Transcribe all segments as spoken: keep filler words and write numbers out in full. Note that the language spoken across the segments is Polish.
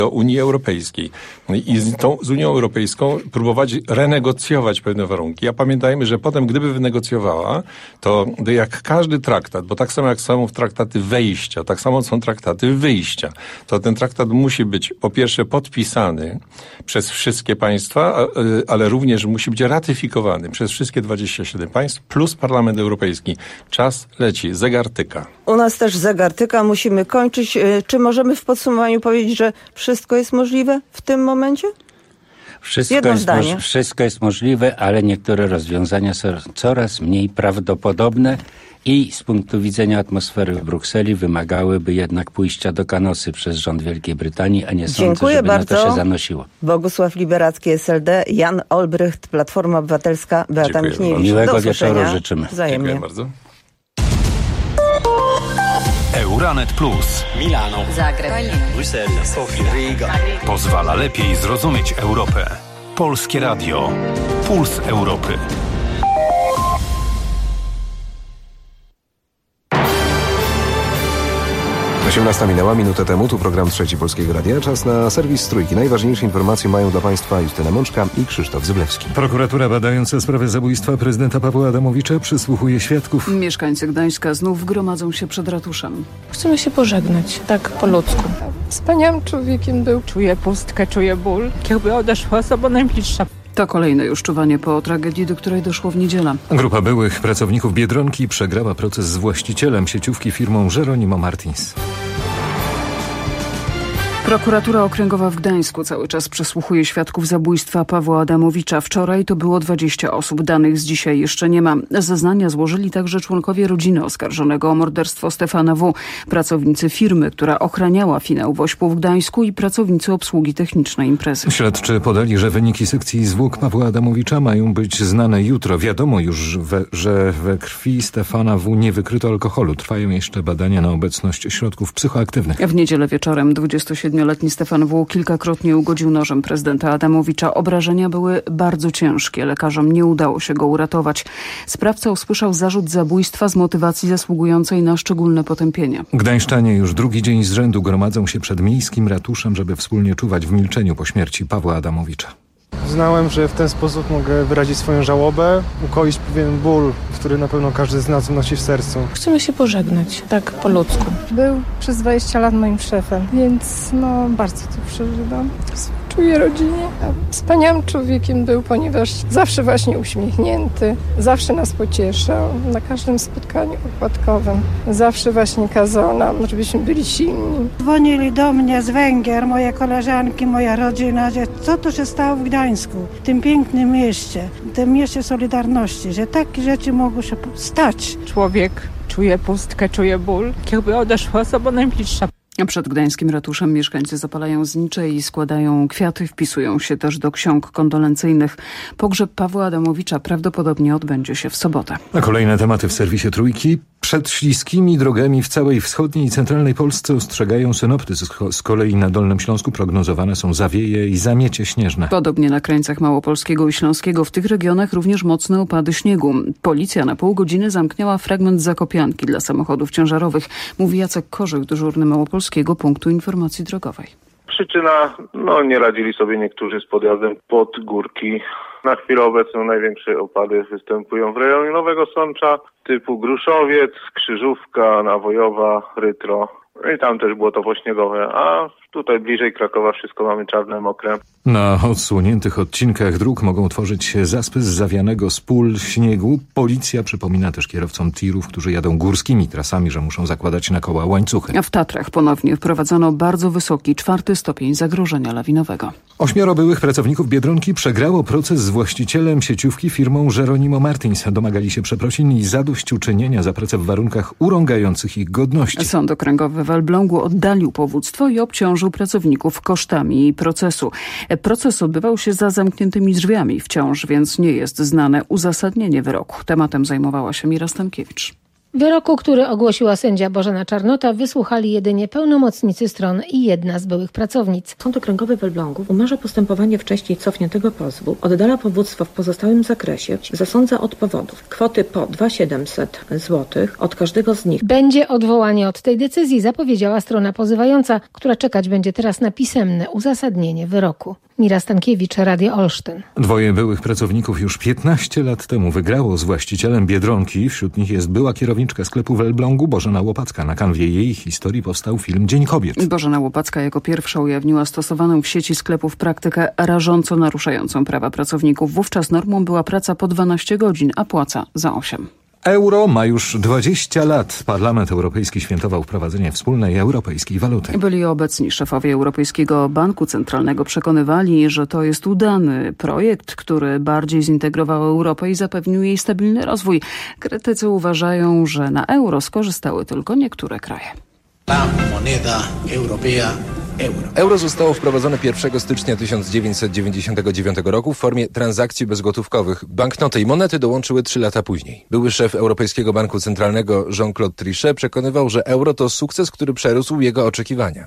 do Unii Europejskiej i z, tą, z Unią Europejską próbować renegocjować pewne warunki. A pamiętajmy, że potem, gdyby wynegocjowała, to jak każdy traktat, bo tak samo jak są traktaty wejścia, tak samo są traktaty wyjścia, to ten traktat musi być po pierwsze podpisany przez wszystkie państwa, ale również musi być ratyfikowany przez wszystkie dwadzieścia siedem państw plus Parlament Europejski. Czas leci, zegar tyka. U nas też zegar tyka, musimy kończyć. Czy możemy w podsumowaniu powiedzieć, że wszystko jest możliwe w tym momencie? Wszystko Jedno jest, zdanie. moż- wszystko jest możliwe, ale niektóre rozwiązania są coraz mniej prawdopodobne i z punktu widzenia atmosfery w Brukseli wymagałyby jednak pójścia do kanosy przez rząd Wielkiej Brytanii, a nie sądzę, Dziękuję żeby bardzo. na to się zanosiło. Bogusław Liberacki, S L D, Jan Olbrycht, Platforma Obywatelska, Beata Dziękuję Michniewicz. Miłego Do wieczoru usłyszenia. życzymy. Wzajemnie. Dziękuję bardzo. Euranet Plus. Milano, Zagreb, Bruksela, Sofia, Riga. Pozwala lepiej zrozumieć Europę. Polskie Radio. Puls Europy. osiemnasta minęła minutę temu, tu program Trzeci Polskiego Radia. Czas na serwis Trójki. Najważniejsze informacje mają dla Państwa Justyna Mączka i Krzysztof Zyblewski. Prokuratura badająca sprawę zabójstwa prezydenta Pawła Adamowicza przysłuchuje świadków. Mieszkańcy Gdańska znów gromadzą się przed ratuszem. Chcemy się pożegnać, tak po ludzku. Wspaniałym człowiekiem był. Czuję pustkę, czuję ból. Jakby odeszła osoba najbliższa. To kolejne już czuwanie po tragedii, do której doszło w niedzielę. Grupa byłych pracowników Biedronki przegrała proces z właścicielem sieciówki firmą Jeronimo Martins. Prokuratura Okręgowa w Gdańsku cały czas przesłuchuje świadków zabójstwa Pawła Adamowicza. Wczoraj to było dwadzieścia osób, danych z dzisiaj jeszcze nie ma. Zeznania złożyli także członkowie rodziny oskarżonego o morderstwo Stefana W., pracownicy firmy, która ochraniała finał w Ośpu w Gdańsku i pracownicy obsługi technicznej imprezy. Śledczy podali, że wyniki sekcji zwłok Pawła Adamowicza mają być znane jutro. Wiadomo już, we, że we krwi Stefana W. nie wykryto alkoholu. Trwają jeszcze badania na obecność środków psychoaktywnych. W niedzielę wieczorem dwudziestosiedmioletni Stefan W. kilkakrotnie ugodził nożem prezydenta Adamowicza. Obrażenia były bardzo ciężkie. Lekarzom nie udało się go uratować. Sprawca usłyszał zarzut zabójstwa z motywacji zasługującej na szczególne potępienie. Gdańszczanie już drugi dzień z rzędu gromadzą się przed miejskim ratuszem, żeby wspólnie czuwać w milczeniu po śmierci Pawła Adamowicza. Uznałem, że w ten sposób mogę wyrazić swoją żałobę, ukoić pewien ból, który na pewno każdy z nas nosi w sercu. Chcemy się pożegnać, tak po ludzku. Był przez dwadzieścia lat moim szefem, więc no bardzo to przeżywam. Czuję rodzinie. Wspaniałym człowiekiem był, ponieważ zawsze właśnie uśmiechnięty, zawsze nas pocieszał na każdym spotkaniu układkowym. Zawsze właśnie kazał nam, żebyśmy byli silni. Dzwonili do mnie z Węgier, moje koleżanki, moja rodzina, że co to się stało w Gdańsku, w tym pięknym mieście, w tym mieście Solidarności, że takie rzeczy mogą się stać. Człowiek czuje pustkę, czuje ból. Jakby odeszła osoba najbliższa. Przed gdańskim ratuszem mieszkańcy zapalają znicze i składają kwiaty, wpisują się też do ksiąg kondolencyjnych. Pogrzeb Pawła Adamowicza prawdopodobnie odbędzie się w sobotę. A kolejne tematy w serwisie Trójki. Przed śliskimi drogami w całej wschodniej i centralnej Polsce ostrzegają synoptycy. Z kolei na Dolnym Śląsku prognozowane są zawieje i zamiecie śnieżne. Podobnie na krańcach Małopolskiego i Śląskiego. W tych regionach również mocne opady śniegu. Policja na pół godziny zamknęła fragment zakopianki dla samochodów ciężarowych. Mówi Jacek Korzyk, dyżurny Małopolskiego Punktu Informacji Drogowej. Przyczyna, no nie radzili sobie niektórzy z podjazdem pod górki. Na chwilę obecną największe opady występują w rejonie Nowego Sącza, typu Gruszowiec, Krzyżówka, Nawojowa, Rytro. I tam też było to pośniegowe, a tutaj bliżej Krakowa wszystko mamy czarne, mokre. Na odsłoniętych odcinkach dróg mogą tworzyć się zaspy z zawianego z pól śniegu. Policja przypomina też kierowcom tirów, którzy jadą górskimi trasami, że muszą zakładać na koła łańcuchy. A w Tatrach ponownie wprowadzono bardzo wysoki, czwarty stopień zagrożenia lawinowego. Ośmioro byłych pracowników Biedronki przegrało proces z właścicielem sieciówki firmą Jeronimo Martins. Domagali się przeprosin i zadośćuczynienia za pracę w warunkach urągających ich godności. Sąd okręgowy w Elblągu oddalił powództwo i obciążył pracowników kosztami procesu. Proces odbywał się za zamkniętymi drzwiami wciąż, więc nie jest znane uzasadnienie wyroku. Tematem zajmowała się Mira Stankiewicz. Wyroku, który ogłosiła sędzia Bożena Czarnota, wysłuchali jedynie pełnomocnicy stron i jedna z byłych pracownic. Sąd Okręgowy w Elblągu umarza postępowanie wcześniej cofniętego pozwu, oddala powództwo w pozostałym zakresie, zasądza od powodów kwoty po dwa tysiące siedemset złotych od każdego z nich. Będzie odwołanie od tej decyzji, zapowiedziała strona pozywająca, która czekać będzie teraz na pisemne uzasadnienie wyroku. Mira Stankiewicz, Radio Olsztyn. Dwoje byłych pracowników już piętnaście lat temu wygrało z właścicielem Biedronki. Wśród nich jest była kierowniczka sklepu w Elblągu Bożena Łopacka. Na kanwie jej historii powstał film Dzień Kobiet. Bożena Łopacka jako pierwsza ujawniła stosowaną w sieci sklepów praktykę rażąco naruszającą prawa pracowników. Wówczas normą była praca po dwanaście godzin, a płaca za osiem. Euro ma już dwadzieścia lat. Parlament Europejski świętował wprowadzenie wspólnej europejskiej waluty. Byli obecni szefowie Europejskiego Banku Centralnego przekonywali, że to jest udany projekt, który bardziej zintegrował Europę i zapewnił jej stabilny rozwój. Krytycy uważają, że na euro skorzystały tylko niektóre kraje. La moneda europea. Euro. Euro zostało wprowadzone pierwszego stycznia tysiąc dziewięćset dziewięćdziesiątego dziewiątego roku w formie transakcji bezgotówkowych. Banknoty i monety dołączyły trzy lata później. Były szef Europejskiego Banku Centralnego Jean-Claude Trichet przekonywał, że euro to sukces, który przerósł jego oczekiwania.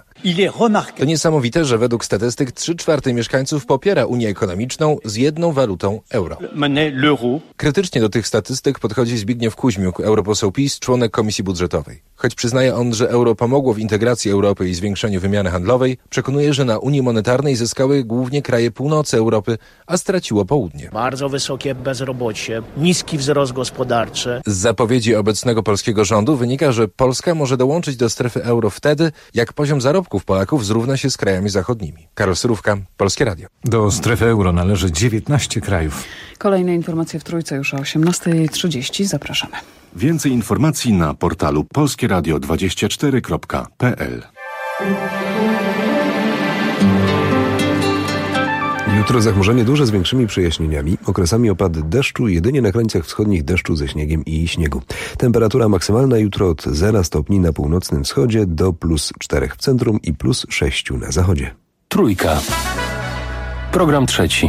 To niesamowite, że według statystyk trzy czwarte mieszkańców popiera Unię ekonomiczną z jedną walutą euro. Krytycznie do tych statystyk podchodzi Zbigniew Kuźmiuk, europoseł PiS, członek Komisji Budżetowej. Choć przyznaje on, że euro pomogło w integracji Europy i zwiększeniu wymiany handlowej, przekonuje, że na Unii Monetarnej zyskały głównie kraje północy Europy, a straciło południe. Bardzo wysokie bezrobocie, niski wzrost gospodarczy. Z zapowiedzi obecnego polskiego rządu wynika, że Polska może dołączyć do strefy euro wtedy, jak poziom zarobków Polaków zrówna się z krajami zachodnimi. Karol Surówka, Polskie Radio. Do strefy euro należy dziewiętnaście krajów. Kolejne informacje w Trójce już o osiemnasta trzydzieści. Zapraszamy. Więcej informacji na portalu polskieradio dwadzieścia cztery kropka p l. Jutro zachmurzenie duże z większymi przejaśnieniami, okresami opady deszczu, jedynie na krańcach wschodnich deszczu ze śniegiem i śniegu. Temperatura maksymalna jutro od zera stopni na północnym wschodzie do plus czterech w centrum i plus sześciu na zachodzie. Trójka. Program trzeci.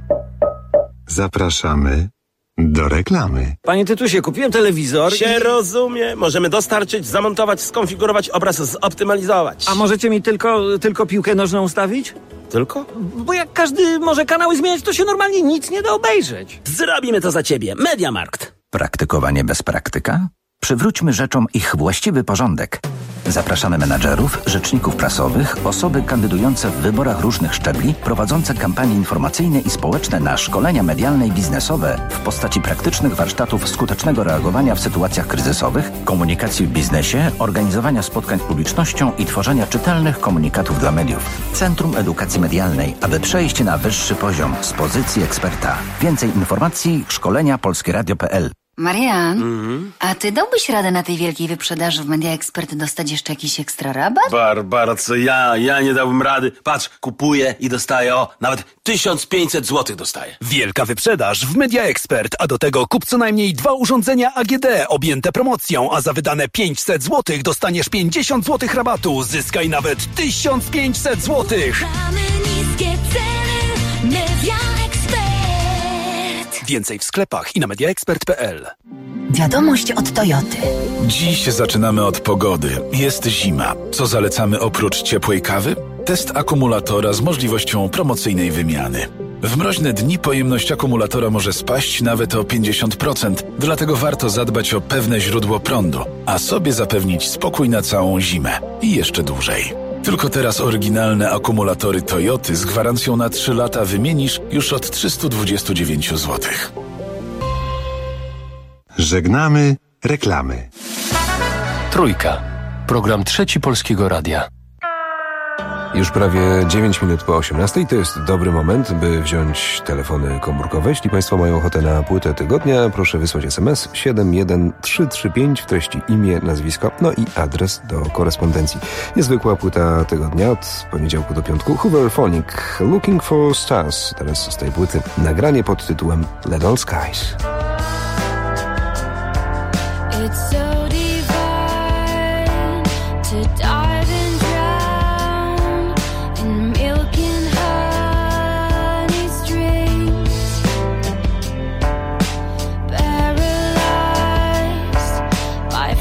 Zapraszamy do reklamy. Panie Tytusie, kupiłem telewizor. Się i... rozumie. Możemy dostarczyć, zamontować, skonfigurować, obraz zoptymalizować. A możecie mi tylko, tylko piłkę nożną ustawić? Tylko? Bo jak każdy może kanały zmieniać, to się normalnie nic nie da obejrzeć. Zrobimy to za ciebie. Mediamarkt. Praktykowanie bez praktyka? Przywróćmy rzeczom ich właściwy porządek. Zapraszamy menadżerów, rzeczników prasowych, osoby kandydujące w wyborach różnych szczebli, prowadzące kampanie informacyjne i społeczne na szkolenia medialne i biznesowe w postaci praktycznych warsztatów skutecznego reagowania w sytuacjach kryzysowych, komunikacji w biznesie, organizowania spotkań z publicznością i tworzenia czytelnych komunikatów dla mediów. Centrum Edukacji Medialnej, aby przejść na wyższy poziom z pozycji eksperta. Więcej informacji szkolenia polskieradio kropka p l. Marian, mm-hmm. a ty dałbyś radę na tej wielkiej wyprzedaży w Media Expert dostać jeszcze jakiś ekstra rabat? Barbara, co ja? Ja nie dałbym rady. Patrz, kupuję i dostaję, o, nawet tysiąc pięćset złotych dostaję. Wielka wyprzedaż w Media Expert, a do tego kup co najmniej dwa urządzenia A G D objęte promocją, a za wydane pięćset złotych dostaniesz pięćdziesiąt złotych rabatu. Zyskaj nawet tysiąc pięćset złotych. Niskie ceny, Media Expert. Więcej w sklepach i na mediaexpert kropka p l. Wiadomość od Toyoty. Dziś zaczynamy od pogody. Jest zima. Co zalecamy oprócz ciepłej kawy? Test akumulatora z możliwością promocyjnej wymiany. W mroźne dni pojemność akumulatora może spaść nawet o pięćdziesiąt procent, dlatego warto zadbać o pewne źródło prądu, a sobie zapewnić spokój na całą zimę i jeszcze dłużej. Tylko teraz oryginalne akumulatory Toyoty z gwarancją na trzy lata wymienisz już od trzysta dwadzieścia dziewięć złotych. Żegnamy reklamy. Trójka. Program trzeci Polskiego Radia. Już prawie dziewięć minut po osiemnastej. To jest dobry moment, by wziąć telefony komórkowe. Jeśli Państwo mają ochotę na płytę tygodnia, proszę wysłać es em es siedem jeden trzy trzy pięć w treści imię, nazwisko, no i adres do korespondencji. Niezwykła płyta tygodnia od poniedziałku do piątku. Hooverphonic, Looking for Stars. Teraz z tej płyty nagranie pod tytułem Let All Skies. It's so divine to dive in. Paralyzed by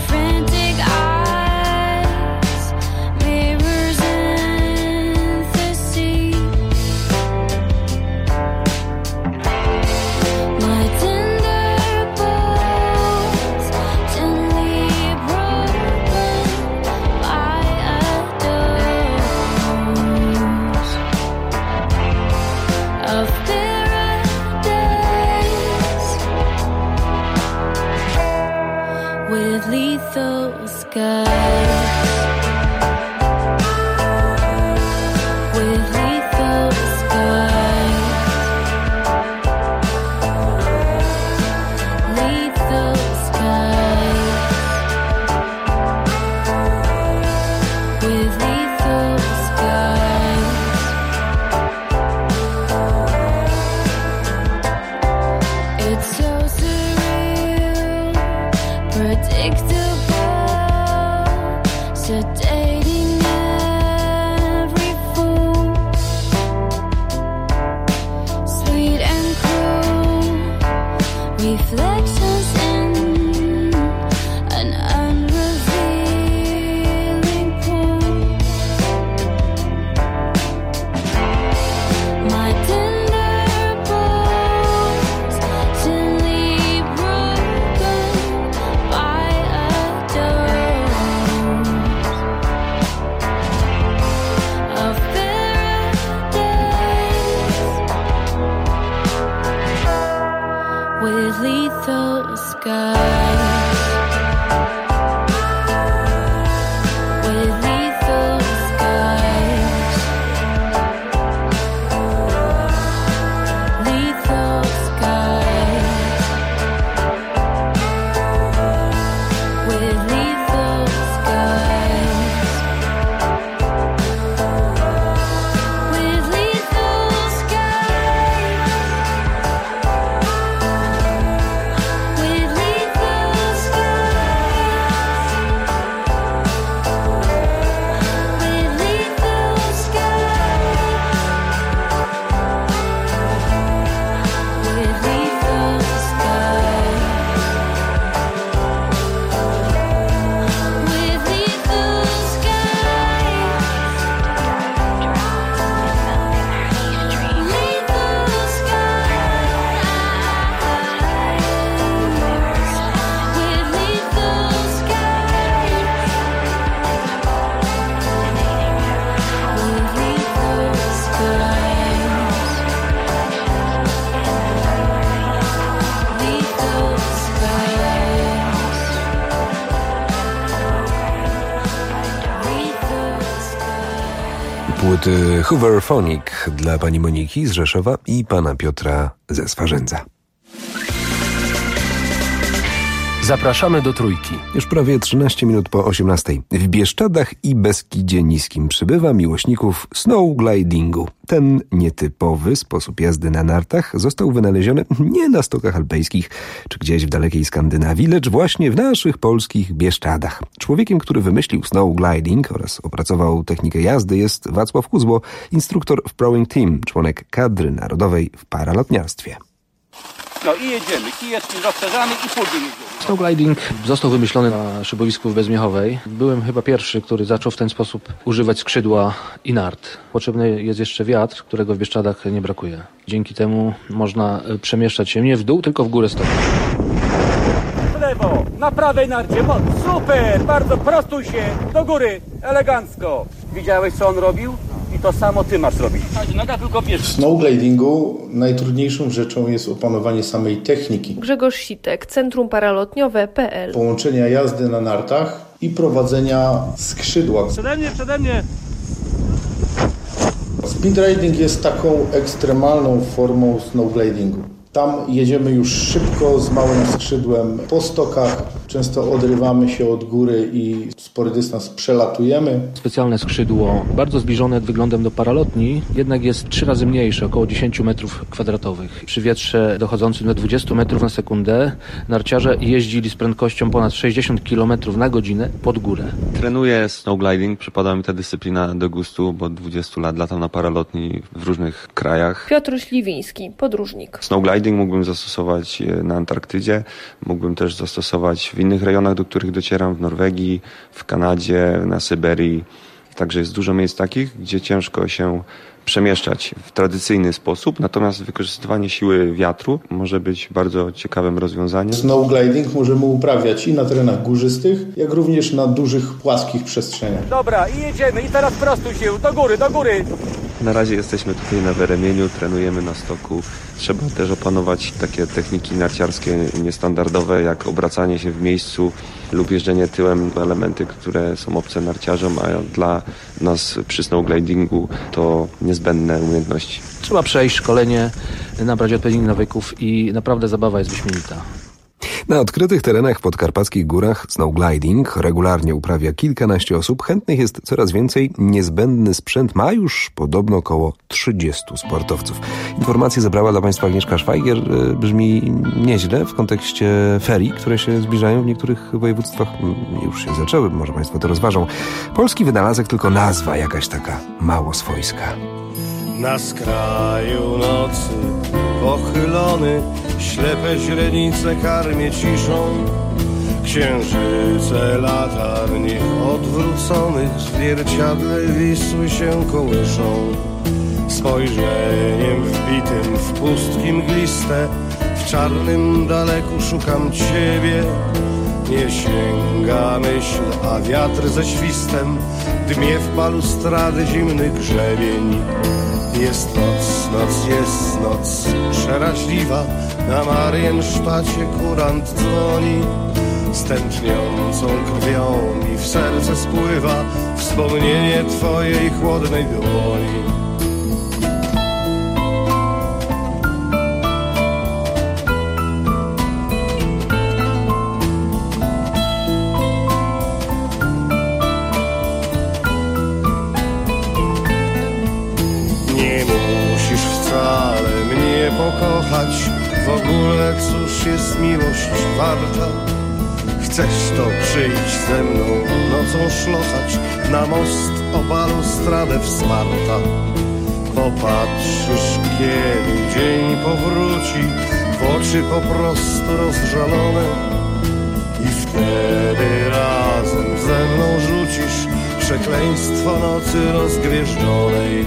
Płyty Hooverphonic dla pani Moniki z Rzeszowa i pana Piotra ze Swarzędza. Zapraszamy do Trójki. Już prawie trzynaście minut po osiemnastej. W Bieszczadach i Beskidzie Niskim przybywa miłośników snowglidingu. Ten nietypowy sposób jazdy na nartach został wynaleziony nie na stokach alpejskich czy gdzieś w dalekiej Skandynawii, lecz właśnie w naszych polskich Bieszczadach. Człowiekiem, który wymyślił snowgliding oraz opracował technikę jazdy, jest Wacław Kuzło, instruktor w Rowing Team, członek kadry narodowej w paralotniarstwie. No i jedziemy. Kijeczki rozszerzamy i puding. Snowgliding został wymyślony na szybowisku w Bezmiechowej. Byłem chyba pierwszy, który zaczął w ten sposób używać skrzydła i nart. Potrzebny jest jeszcze wiatr, którego w Bieszczadach nie brakuje. Dzięki temu można przemieszczać się nie w dół, tylko w górę stopy. W lewo, na prawej narcie, moc. Super, bardzo prostuj się, do góry, elegancko. Widziałeś, co on robił? I to samo ty masz robić. Noga tylko pierwsza. W snowglidingu najtrudniejszą rzeczą jest opanowanie samej techniki. Grzegorz Sitek, Centrum Paralotniowe kropka pe el. Połączenia jazdy na nartach i prowadzenia skrzydła. Przede mnie, przede mnie. Speedriding jest taką ekstremalną formą snowglidingu. Tam jedziemy już szybko, z małym skrzydłem po stokach. Często odrywamy się od góry i spory dystans przelatujemy. Specjalne skrzydło, bardzo zbliżone wyglądem do paralotni, jednak jest trzy razy mniejsze, około dziesięć metrów kwadratowych. Przy wietrze dochodzącym do dwadzieścia metrów na sekundę narciarze jeździli z prędkością ponad sześćdziesiąt kilometrów na godzinę pod górę. Trenuję snowgliding, przypada mi ta dyscyplina do gustu, bo od dwudziestu lat latam na paralotni w różnych krajach. Piotr Śliwiński, podróżnik. Snowgliding mógłbym zastosować na Antarktydzie, mógłbym też zastosować w innych rejonach, do których docieram, w Norwegii, w Kanadzie, na Syberii. Także jest dużo miejsc takich, gdzie ciężko się przemieszczać w tradycyjny sposób, natomiast wykorzystywanie siły wiatru może być bardzo ciekawym rozwiązaniem. Snowgliding możemy uprawiać i na terenach górzystych, jak również na dużych, płaskich przestrzeniach. Dobra, i jedziemy. I teraz prostuj się, do góry, do góry. Na razie jesteśmy tutaj na Weremieniu, trenujemy na stoku. Trzeba też opanować takie techniki narciarskie niestandardowe, jak obracanie się w miejscu lub jeżdżenie tyłem, elementy, które są obce narciarzom, a dla nas przy snowglidingu to niezbędne umiejętności. Trzeba przejść szkolenie, nabrać odpowiednich nawyków i naprawdę zabawa jest wyśmienita. Na odkrytych terenach w podkarpackich górach snowgliding regularnie uprawia kilkanaście osób. Chętnych jest coraz więcej. Niezbędny sprzęt ma już podobno około trzydziestu sportowców. Informacje zebrała dla Państwa Agnieszka Szwajgier. Brzmi nieźle w kontekście ferii, które się zbliżają w niektórych województwach. Już się zaczęły, może Państwo to rozważą. Polski wynalazek, tylko nazwa jakaś taka mało swojska. Na skraju nocy pochylony, ślepe źrenice karmię ciszą. Księżyce latarni odwróconych w zwierciadle Wisły się kołyszą. Spojrzeniem wbitym w pustki mgliste, w czarnym daleku szukam ciebie. Nie sięga myśl, a wiatr ze świstem dmie w balustrady zimny grzebień. Jest noc, noc jest noc przeraźliwa, na Mariensztacie kurant dzwoni. Z tętniącą krwią mi w serce spływa wspomnienie twojej chłodnej dłoni. Nie musisz wcale mnie pokochać, w ogóle cóż jest miłość warta. Chcesz to przyjść ze mną nocą szlochać na most o balustradę wsparta. Popatrzysz, kiedy dzień powróci, w oczy po prostu rozżalone i wtedy razem ze mną rzucisz przekleństwo nocy rozgwieżdżonej.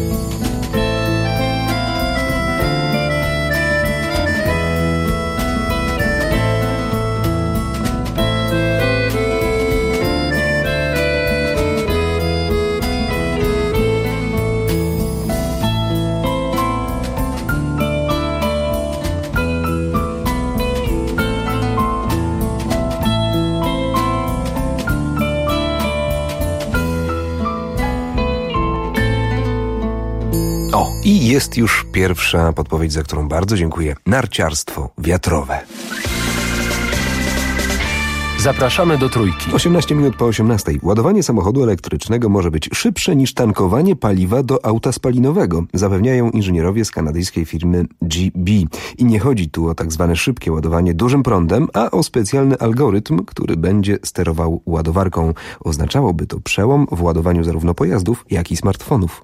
I jest już pierwsza podpowiedź, za którą bardzo dziękuję. Narciarstwo wiatrowe. Zapraszamy do Trójki. osiemnaście minut po osiemnastej. Ładowanie samochodu elektrycznego może być szybsze niż tankowanie paliwa do auta spalinowego, zapewniają inżynierowie z kanadyjskiej firmy G B. I nie chodzi tu o tak zwane szybkie ładowanie dużym prądem, a o specjalny algorytm, który będzie sterował ładowarką. Oznaczałoby to przełom w ładowaniu zarówno pojazdów, jak i smartfonów.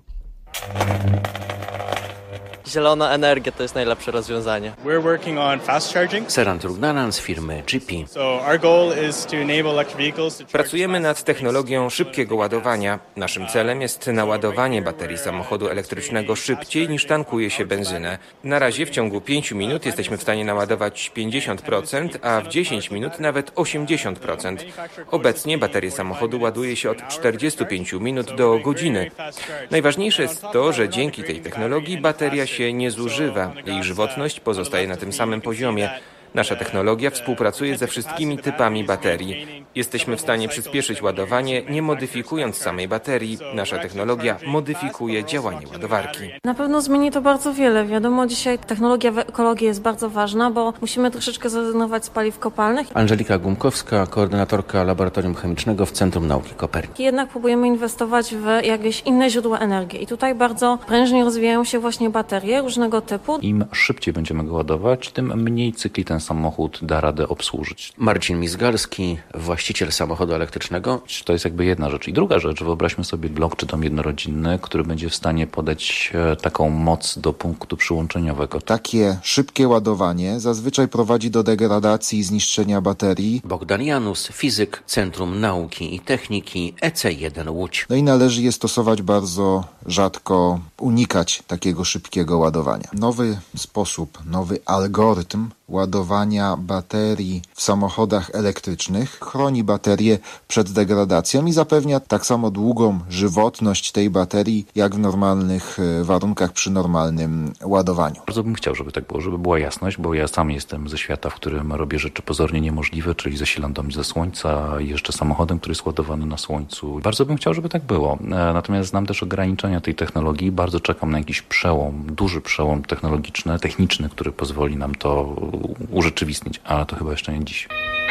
Zielona energia to jest najlepsze rozwiązanie. We're working on fast charging. Seran Trugnanan z firmy G P. So our goal is to enable electric vehicles to charge. Pracujemy nad technologią szybkiego ładowania. Naszym celem jest naładowanie baterii samochodu elektrycznego szybciej niż tankuje się benzynę. Na razie w ciągu pięciu minut jesteśmy w stanie naładować pięćdziesiąt procent, a w dziesięć minut nawet osiemdziesiąt procent. Obecnie baterię samochodu ładuje się od czterdziestu pięciu minut do godziny. Najważniejsze jest to, że dzięki tej technologii bateria się nie zużywa. Jej żywotność pozostaje na tym samym poziomie. Nasza technologia współpracuje ze wszystkimi typami baterii. Jesteśmy w stanie przyspieszyć ładowanie, nie modyfikując samej baterii. Nasza technologia modyfikuje działanie ładowarki. Na pewno zmieni to bardzo wiele. Wiadomo, dzisiaj technologia w ekologii jest bardzo ważna, bo musimy troszeczkę zrezygnować z paliw kopalnych. Angelika Gumkowska, koordynatorka Laboratorium Chemicznego w Centrum Nauki Kopernik. Jednak próbujemy inwestować w jakieś inne źródła energii. I tutaj bardzo prężnie rozwijają się właśnie baterie różnego typu. Im szybciej będziemy go ładować, tym mniej cykli ten samochód da radę obsłużyć. Marcin Mizgalski, właściciel samochodu elektrycznego. To jest jakby jedna rzecz. I druga rzecz, wyobraźmy sobie blok czy dom jednorodzinny, który będzie w stanie podać taką moc do punktu przyłączeniowego. Takie szybkie ładowanie zazwyczaj prowadzi do degradacji i zniszczenia baterii. Bogdan Janus, fizyk Centrum Nauki i Techniki E C jeden Łódź. No i należy je stosować bardzo rzadko, unikać takiego szybkiego ładowania. Nowy sposób, nowy algorytm ładowania baterii w samochodach elektrycznych chroni baterię przed degradacją i zapewnia tak samo długą żywotność tej baterii, jak w normalnych warunkach przy normalnym ładowaniu. Bardzo bym chciał, żeby tak było, żeby była jasność, bo ja sam jestem ze świata, w którym robię rzeczy pozornie niemożliwe, czyli zasilam dom ze słońca i jeszcze samochodem, który jest ładowany na słońcu. Bardzo bym chciał, żeby tak było. Natomiast znam też ograniczenia tej technologii. Bardzo czekam na jakiś przełom, duży przełom technologiczny, techniczny, który pozwoli nam to urzeczywistnić, ale to chyba jeszcze nie dziś.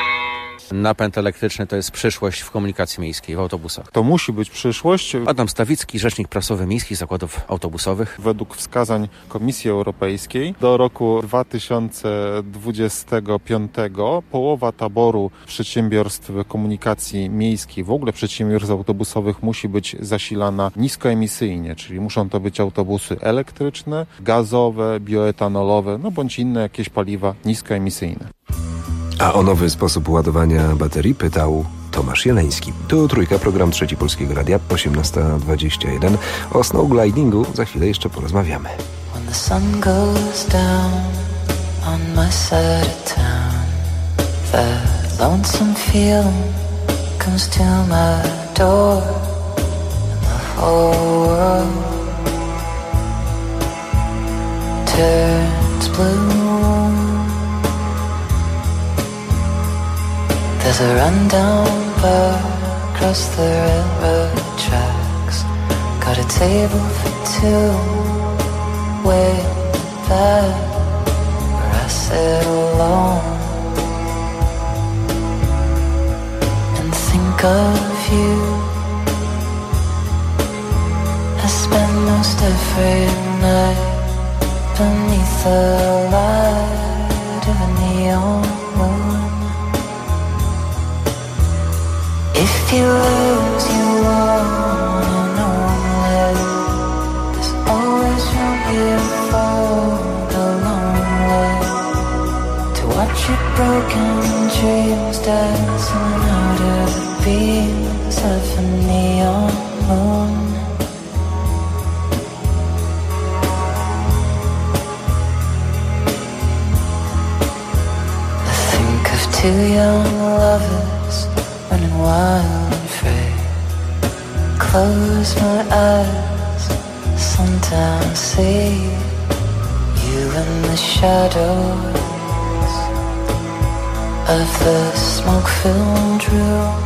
Napęd elektryczny to jest przyszłość w komunikacji miejskiej, w autobusach. To musi być przyszłość. Adam Stawicki, rzecznik prasowy Miejskich Zakładów Autobusowych. Według wskazań Komisji Europejskiej do roku dwa tysiące dwudziestego piątego połowa taboru przedsiębiorstw komunikacji miejskiej, w ogóle przedsiębiorstw autobusowych musi być zasilana niskoemisyjnie, czyli muszą to być autobusy elektryczne, gazowe, bioetanolowe, no bądź inne jakieś paliwa niskoemisyjne. A o nowy sposób ładowania baterii pytał Tomasz Jeleński. Tu Trójka, program Trzeci Polskiego Radia, osiemnasta dwadzieścia jeden. O snowglidingu za chwilę jeszcze porozmawiamy. When the sun goes down on my side of town, that lonesome feeling comes to my door, and the whole world turns blue. There's a rundown bar across the railroad tracks. Got a table for two way back where I sit alone and think of you. I spend most every night beneath the light of a neon moon. If you lose, you won, and only there's always room here for the lonely to watch your broken dreams dancing out of the beams of a neon moon. Two young lovers running wild and free. Close my eyes, sometimes see you in the shadows of the smoke-filled room.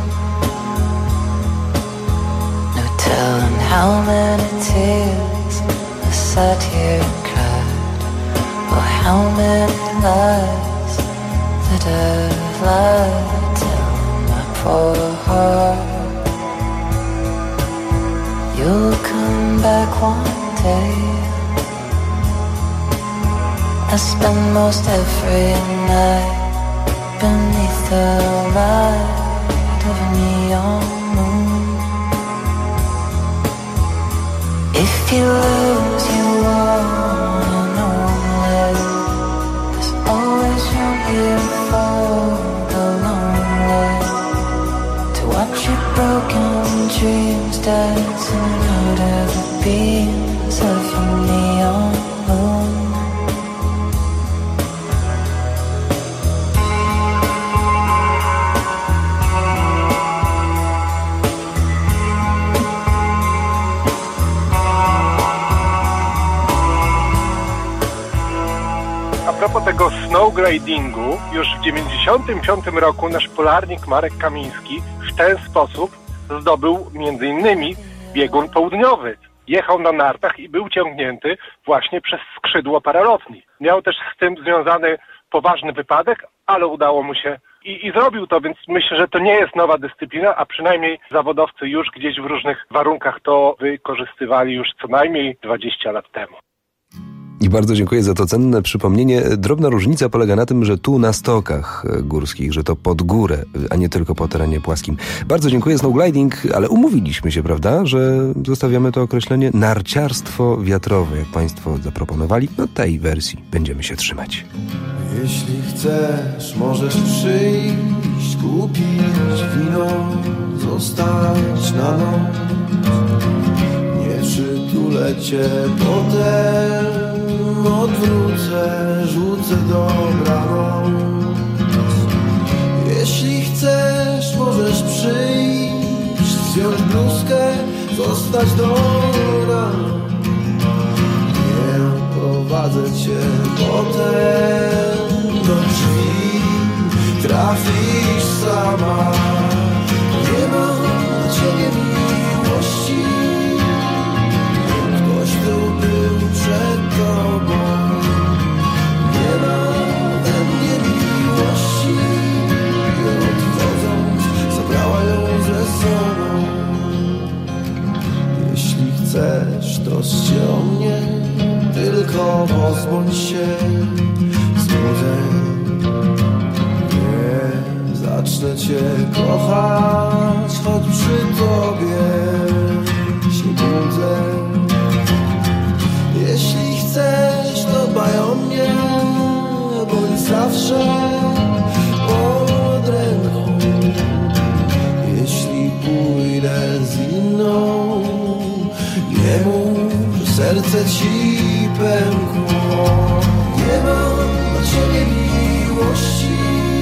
No telling how many tears I sat here and cried, or how many lies that I've lied to my poor heart. You'll come back one day. I spend most every night beneath the light of a neon moon. If you lose, you won, and only there's always room here for the lonely to watch your broken dreams dancing out of the beams of a neon moon. A propos tego snowglidingu, już w dziewięćdziesiątym piątym roku nasz polarnik Marek Kamiński w ten sposób zdobył między innymi biegun południowy. Jechał na nartach i był ciągnięty właśnie przez skrzydło paralotni. Miał też z tym związany poważny wypadek, ale udało mu się i, i zrobił to, więc myślę, że to nie jest nowa dyscyplina, a przynajmniej zawodowcy już gdzieś w różnych warunkach to wykorzystywali już co najmniej dwadzieścia lat temu. I bardzo dziękuję za to cenne przypomnienie. Drobna różnica polega na tym, że tu na stokach górskich, że to pod górę, a nie tylko po terenie płaskim. Bardzo dziękuję, snowgliding, ale umówiliśmy się, prawda, że zostawiamy to określenie narciarstwo wiatrowe, jak państwo zaproponowali. No tej wersji będziemy się trzymać. Jeśli chcesz, możesz przyjść, kupić wino, zostać na noc. Nie przytulę cię potem, odwrócę, rzucę dobranoc. Jeśli chcesz, możesz przyjść, zdjąć bluzkę, zostać do rana. Nie oprowadzę cię potem do drzwi, trafisz sama. Nie ma dla ciebie miłości, ktoś tu był przed tobą. Nie ma we mnie miłości, odchodząc zabrała ją ze sobą. Jeśli chcesz, troszcie o mnie, tylko pozbądź się złudzeń. Nie zacznę cię kochać, choć przy tobie się budzę. Jeśli chcesz, to dbaj o mnie, bądź zawsze pod ręką. Jeśli pójdę z inną, nie mów, że serce ci pękło. Nie mam dla ciebie miłości,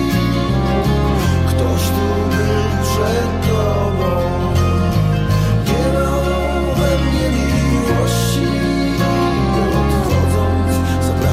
ktoś tu był przed tobą. Nie ma we mnie miłości, odchodząc zabrała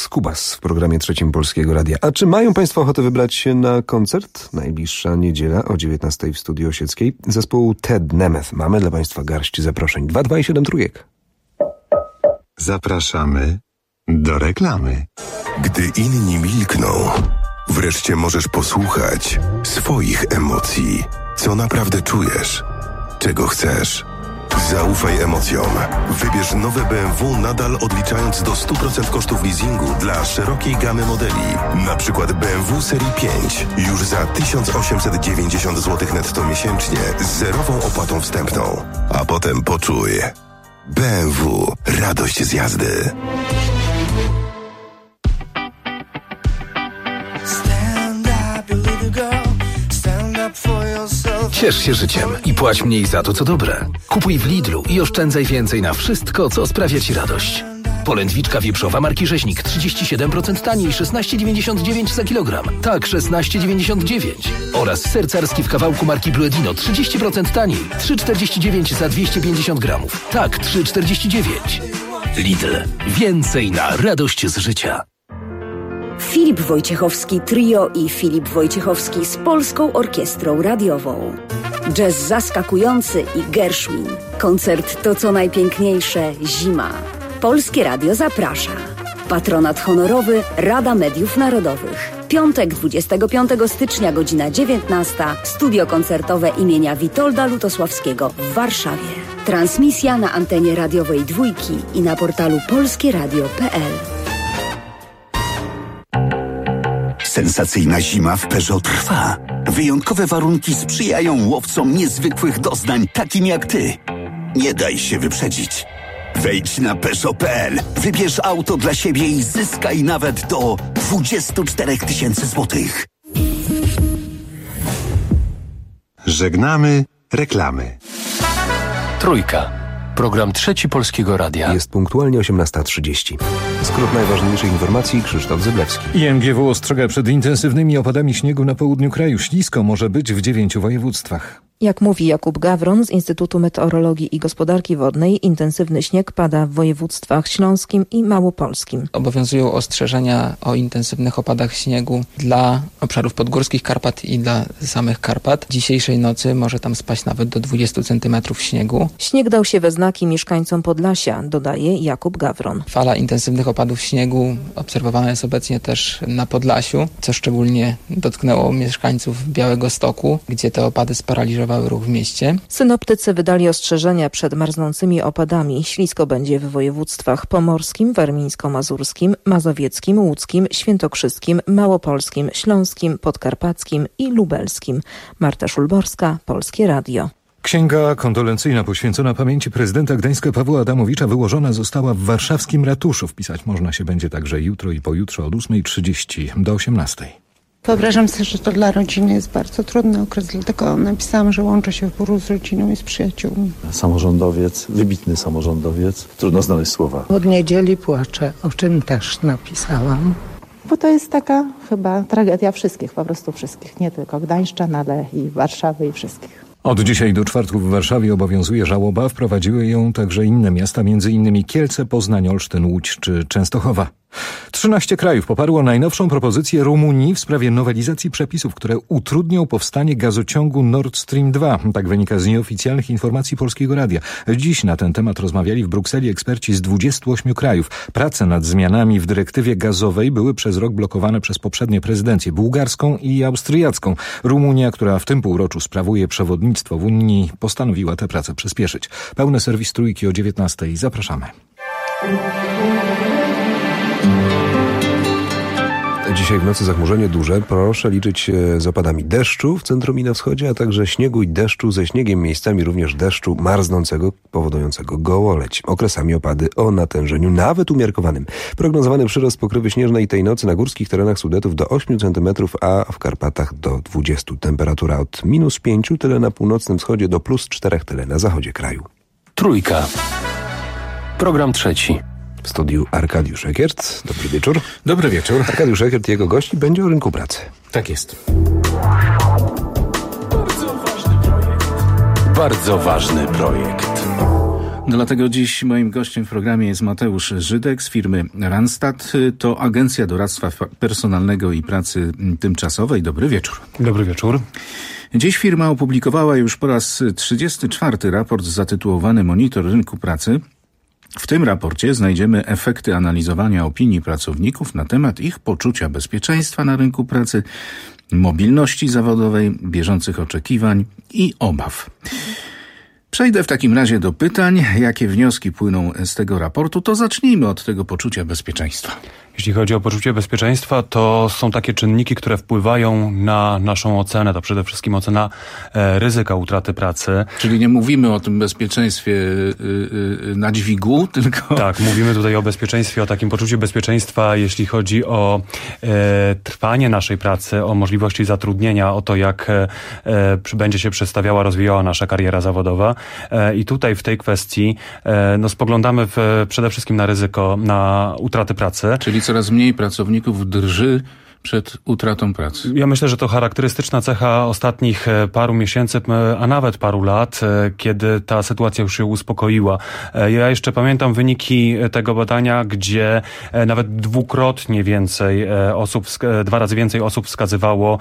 Skubas w programie Trzecim Polskiego Radia. A czy mają Państwo ochotę wybrać się na koncert? Najbliższa niedziela o dziewiętnastej w Studiu Osieckiej. Zespołu Ted Nemeth. Mamy dla Państwa garść zaproszeń. dwa dwa i siedem trójek. Zapraszamy do reklamy. Gdy inni milkną, wreszcie możesz posłuchać swoich emocji. Co naprawdę czujesz? Czego chcesz? Zaufaj emocjom. Wybierz nowe B M W nadal odliczając do stu procent kosztów leasingu dla szerokiej gamy modeli. Na przykład B M W serii pięć już za tysiąc osiemset dziewięćdziesiąt złotych netto miesięcznie z zerową opłatą wstępną. A potem poczuj. B M W. Radość z jazdy. Ciesz się życiem i płać mniej za to, co dobre. Kupuj w Lidlu i oszczędzaj więcej na wszystko, co sprawia Ci radość. Polędwiczka wieprzowa marki Rzeźnik trzydzieści siedem procent taniej, szesnaście dziewięćdziesiąt dziewięć za kilogram. Tak, szesnaście dziewięćdziesiąt dziewięć. Oraz ser carski w kawałku marki Bluedino trzydzieści procent taniej, trzy czterdzieści dziewięć za dwieście pięćdziesiąt gramów. Tak, trzy czterdzieści dziewięć. Lidl. Więcej na radość z życia. Filip Wojciechowski Trio i Filip Wojciechowski z Polską Orkiestrą Radiową. Jazz zaskakujący i Gershwin. Koncert To co najpiękniejsze zima. Polskie Radio zaprasza. Patronat honorowy Rada Mediów Narodowych. Piątek dwudziestego piątego stycznia, godzina dziewiętnasta. Studio koncertowe imienia Witolda Lutosławskiego w Warszawie. Transmisja na antenie radiowej Dwójki i na portalu polskieradio kropka p l. Sensacyjna zima w Peugeot trwa. Wyjątkowe warunki sprzyjają łowcom niezwykłych doznań, takim jak ty. Nie daj się wyprzedzić. Wejdź na Peugeot kropka p l, wybierz auto dla siebie i zyskaj nawet do dwadzieścia cztery tysiące złotych. Żegnamy reklamy. Trójka. Program Trzeci Polskiego Radia. Jest punktualnie osiemnasta trzydzieści. Skrót najważniejszych informacji, Krzysztof Zyblewski. I M G W ostrzega przed intensywnymi opadami śniegu na południu kraju. Ślisko może być w dziewięciu województwach. Jak mówi Jakub Gawron z Instytutu Meteorologii i Gospodarki Wodnej, intensywny śnieg pada w województwach śląskim i małopolskim. Obowiązują ostrzeżenia o intensywnych opadach śniegu dla obszarów podgórskich Karpat i dla samych Karpat. Dzisiejszej nocy może tam spaść nawet do dwudziestu centymetrów śniegu. Śnieg dał się we znaki mieszkańcom Podlasia, dodaje Jakub Gawron. Fala intensywnych opadów śniegu obserwowana jest obecnie też na Podlasiu, co szczególnie dotknęło mieszkańców Białegostoku, gdzie te opady sparaliżowały ruch w mieście. Synoptycy wydali ostrzeżenia przed marznącymi opadami. Ślisko będzie w województwach pomorskim, warmińsko-mazurskim, mazowieckim, łódzkim, świętokrzyskim, małopolskim, śląskim, podkarpackim i lubelskim. Marta Szulborska, Polskie Radio. Księga kondolencyjna poświęcona pamięci prezydenta Gdańska Pawła Adamowicza wyłożona została w warszawskim ratuszu. Wpisać można się będzie także jutro i pojutrze od ósmej trzydzieści do osiemnastej. Wyobrażam sobie, że to dla rodziny jest bardzo trudny okres, dlatego napisałam, że łączę się w bólu z rodziną i z przyjaciółmi. Samorządowiec, wybitny samorządowiec, trudno znaleźć słowa. Od niedzieli płaczę, o czym też napisałam. Bo to jest taka chyba tragedia wszystkich, po prostu wszystkich, nie tylko gdańszczan, ale i Warszawy i wszystkich. Od dzisiaj do czwartku w Warszawie obowiązuje żałoba. Wprowadziły ją także inne miasta, między innymi Kielce, Poznań, Olsztyn, Łódź czy Częstochowa. trzynaście krajów poparło najnowszą propozycję Rumunii w sprawie nowelizacji przepisów, które utrudnią powstanie gazociągu Nord Stream dwa. Tak wynika z nieoficjalnych informacji Polskiego Radia. Dziś na ten temat rozmawiali w Brukseli eksperci z dwudziestu ośmiu krajów. Prace nad zmianami w dyrektywie gazowej były przez rok blokowane przez poprzednie prezydencje bułgarską i austriacką. Rumunia, która w tym półroczu sprawuje przewodnictwo w Unii, postanowiła tę pracę przyspieszyć. Pełny serwis Trójki o dziewiętnastej. Zapraszamy. Dzisiaj w nocy zachmurzenie duże. Proszę liczyć się z opadami deszczu w centrum i na wschodzie, a także śniegu i deszczu ze śniegiem, miejscami również deszczu marznącego, powodującego gołoleć. Okresami opady o natężeniu nawet umiarkowanym. Prognozowany przyrost pokrywy śnieżnej tej nocy na górskich terenach Sudetów do ośmiu centymetrów, a w Karpatach do dwudziestu. Temperatura od minus pięciu, tyle na północnym wschodzie, do plus czterech, tyle na zachodzie kraju. Trójka. Program trzeci. W studiu Arkadiusz Eckert. Dobry wieczór. Dobry wieczór. Arkadiusz Eckert i jego gości będzie o rynku pracy. Tak jest. Bardzo ważny projekt. Dlatego dziś moim gościem w programie jest Mateusz Żydek z firmy Randstad. To agencja doradztwa personalnego i pracy tymczasowej. Dobry wieczór. Dobry wieczór. Dziś firma opublikowała już po raz trzydziesty czwarty raport zatytułowany Monitor rynku pracy. W tym raporcie znajdziemy efekty analizowania opinii pracowników na temat ich poczucia bezpieczeństwa na rynku pracy, mobilności zawodowej, bieżących oczekiwań i obaw. Przejdę w takim razie do pytań, jakie wnioski płyną z tego raportu. To zacznijmy od tego poczucia bezpieczeństwa. Jeśli chodzi o poczucie bezpieczeństwa, to są takie czynniki, które wpływają na naszą ocenę. To przede wszystkim ocena e, ryzyka utraty pracy. Czyli nie mówimy o tym bezpieczeństwie y, y, na dźwigu, tylko... Tak, mówimy tutaj o bezpieczeństwie, o takim poczuciu bezpieczeństwa, jeśli chodzi o e, trwanie naszej pracy, o możliwości zatrudnienia, o to, jak e, będzie się przedstawiała, rozwijała nasza kariera zawodowa. E, I tutaj w tej kwestii e, no, spoglądamy w, przede wszystkim na ryzyko, na utratę pracy. Czyli coraz mniej pracowników drży przed utratą pracy. Ja myślę, że to charakterystyczna cecha ostatnich paru miesięcy, a nawet paru lat, kiedy ta sytuacja już się uspokoiła. Ja jeszcze pamiętam wyniki tego badania, gdzie nawet dwukrotnie więcej osób, dwa razy więcej osób wskazywało,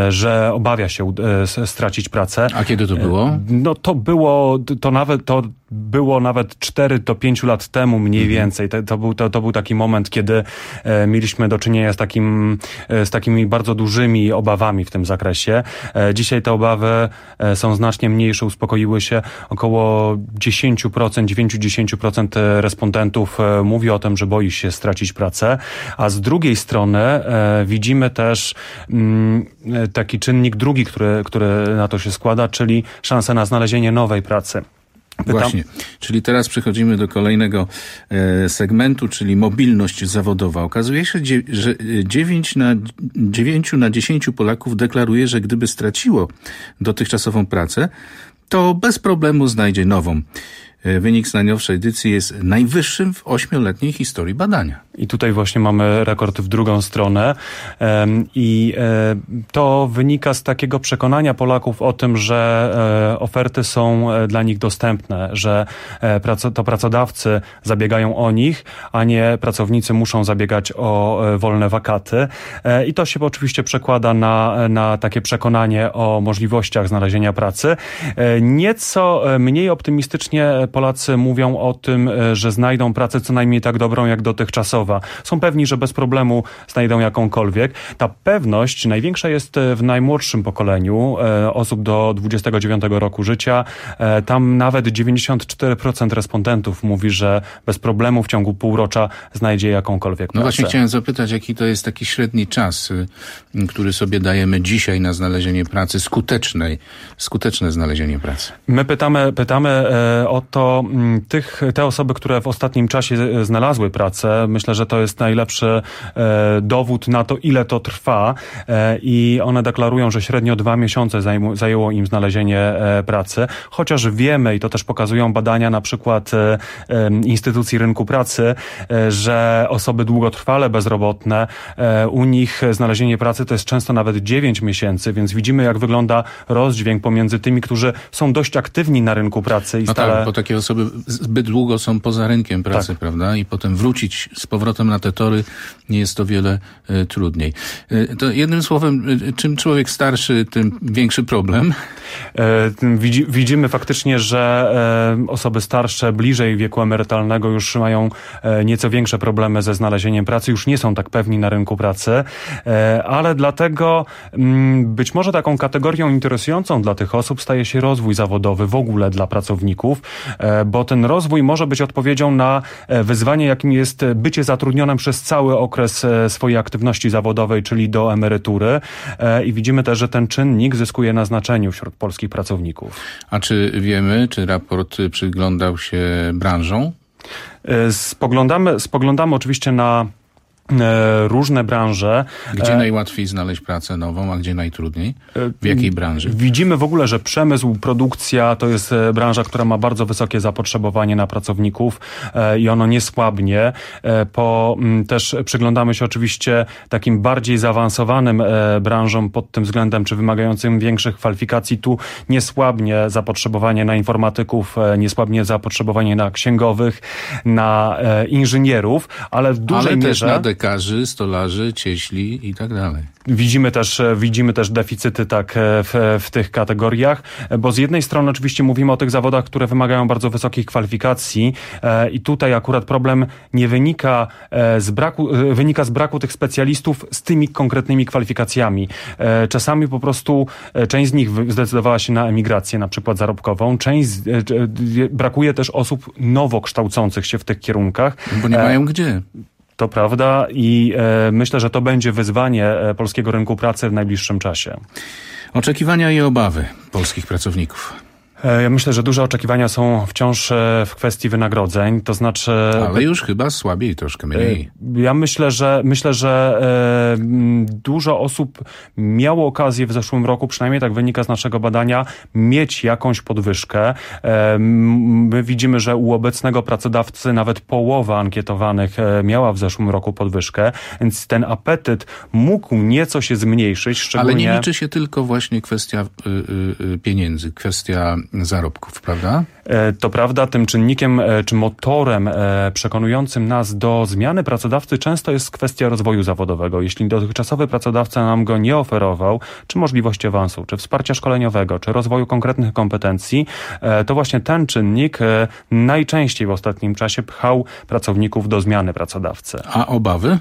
że obawia się stracić pracę. A kiedy to było? No to było, to nawet, to było nawet cztery do pięciu lat temu mniej mhm. więcej. To, to, był, to, to był taki moment, kiedy e, mieliśmy do czynienia z takim, e, z takimi bardzo dużymi obawami w tym zakresie. E, dzisiaj te obawy e, są znacznie mniejsze, uspokoiły się. Około dziesięć procent, dziewięć do dziesięciu procent respondentów e, mówi o tym, że boi się stracić pracę. A z drugiej strony e, widzimy też mm, taki czynnik drugi, który, który na to się składa, czyli szansę na znalezienie nowej pracy. Pytam. Właśnie, czyli teraz przechodzimy do kolejnego e, segmentu, czyli mobilność zawodowa. Okazuje się, dzie, że dziewięć na dziewięciu na dziesięciu Polaków deklaruje, że gdyby straciło dotychczasową pracę, to bez problemu znajdzie nową. Wynik z najnowszej edycji jest najwyższym w ośmioletniej historii badania. I tutaj właśnie mamy rekord w drugą stronę. I to wynika z takiego przekonania Polaków o tym, że oferty są dla nich dostępne, że to pracodawcy zabiegają o nich, a nie pracownicy muszą zabiegać o wolne wakaty. I to się oczywiście przekłada na, na takie przekonanie o możliwościach znalezienia pracy. Nieco mniej optymistycznie Polacy mówią o tym, że znajdą pracę co najmniej tak dobrą jak dotychczasowa. Są pewni, że bez problemu znajdą jakąkolwiek. Ta pewność największa jest w najmłodszym pokoleniu osób do dwudziestego dziewiątego roku życia. Tam nawet dziewięćdziesiąt cztery procent respondentów mówi, że bez problemu w ciągu półrocza znajdzie jakąkolwiek pracę. No właśnie chciałem zapytać, jaki to jest taki średni czas, który sobie dajemy dzisiaj na znalezienie pracy skutecznej, skuteczne znalezienie pracy. My pytamy, pytamy o to tych, te osoby, które w ostatnim czasie znalazły pracę. Myślę, że to jest najlepszy e, dowód na to, ile to trwa e, i one deklarują, że średnio dwa miesiące zajmu, zajęło im znalezienie e, pracy, chociaż wiemy, i to też pokazują badania na przykład e, e, instytucji rynku pracy, e, że osoby długotrwale bezrobotne, e, u nich znalezienie pracy to jest często nawet dziewięć miesięcy, więc widzimy, jak wygląda rozdźwięk pomiędzy tymi, którzy są dość aktywni na rynku pracy i no stale... tak, bo takie osoby zbyt długo są poza rynkiem pracy, tak. prawda? I potem wrócić z powrotem na te tory nie jest to wiele y, trudniej. Y, to jednym słowem, y, czym człowiek starszy, tym większy problem? E, widzi, widzimy faktycznie, że e, osoby starsze bliżej wieku emerytalnego już mają e, nieco większe problemy ze znalezieniem pracy, już nie są tak pewni na rynku pracy, e, ale dlatego m, być może taką kategorią interesującą dla tych osób staje się rozwój zawodowy w ogóle dla pracowników, e, bo ten rozwój może być odpowiedzią na wyzwanie, jakim jest bycie zatrudnionym przez cały okres swojej aktywności zawodowej, czyli do emerytury. I widzimy też, że ten czynnik zyskuje na znaczeniu wśród polskich pracowników. A czy wiemy, czy raport przyglądał się branżom? Spoglądamy, spoglądamy oczywiście na różne branże. Gdzie najłatwiej znaleźć pracę nową, a gdzie najtrudniej? W jakiej branży? Widzimy w ogóle, że przemysł, produkcja to jest branża, która ma bardzo wysokie zapotrzebowanie na pracowników i ono nie słabnie. Po, też przyglądamy się oczywiście takim bardziej zaawansowanym branżom pod tym względem, czy wymagającym większych kwalifikacji. Tu nie słabnie zapotrzebowanie na informatyków, nie słabnie zapotrzebowanie na księgowych, na inżynierów, ale w dużej ale mierze... też na dekarzy, stolarzy, cieśli i tak dalej. Widzimy też, widzimy też deficyty tak w, w tych kategoriach, bo z jednej strony oczywiście mówimy o tych zawodach, które wymagają bardzo wysokich kwalifikacji i tutaj akurat problem nie wynika z braku, wynika z braku tych specjalistów z tymi konkretnymi kwalifikacjami. Czasami po prostu część z nich zdecydowała się na emigrację, na przykład zarobkową, część brakuje też osób nowo kształcących się w tych kierunkach. Bo nie mają gdzie. To prawda i e, myślę, że to będzie wyzwanie e, polskiego rynku pracy w najbliższym czasie. Oczekiwania i obawy polskich pracowników. Ja myślę, że duże oczekiwania są wciąż w kwestii wynagrodzeń, to znaczy... Ale już chyba słabiej, troszkę mniej. Ja myślę, że myślę, że e, dużo osób miało okazję w zeszłym roku, przynajmniej tak wynika z naszego badania, mieć jakąś podwyżkę. E, my widzimy, że u obecnego pracodawcy nawet połowa ankietowanych miała w zeszłym roku podwyżkę, więc ten apetyt mógł nieco się zmniejszyć, szczególnie... Ale nie liczy się tylko właśnie kwestia y, y, pieniędzy, kwestia zarobków, prawda? To prawda, tym czynnikiem czy motorem przekonującym nas do zmiany pracodawcy często jest kwestia rozwoju zawodowego. Jeśli dotychczasowy pracodawca nam go nie oferował, czy możliwości awansu, czy wsparcia szkoleniowego, czy rozwoju konkretnych kompetencji, to właśnie ten czynnik najczęściej w ostatnim czasie pchał pracowników do zmiany pracodawcy. A obawy?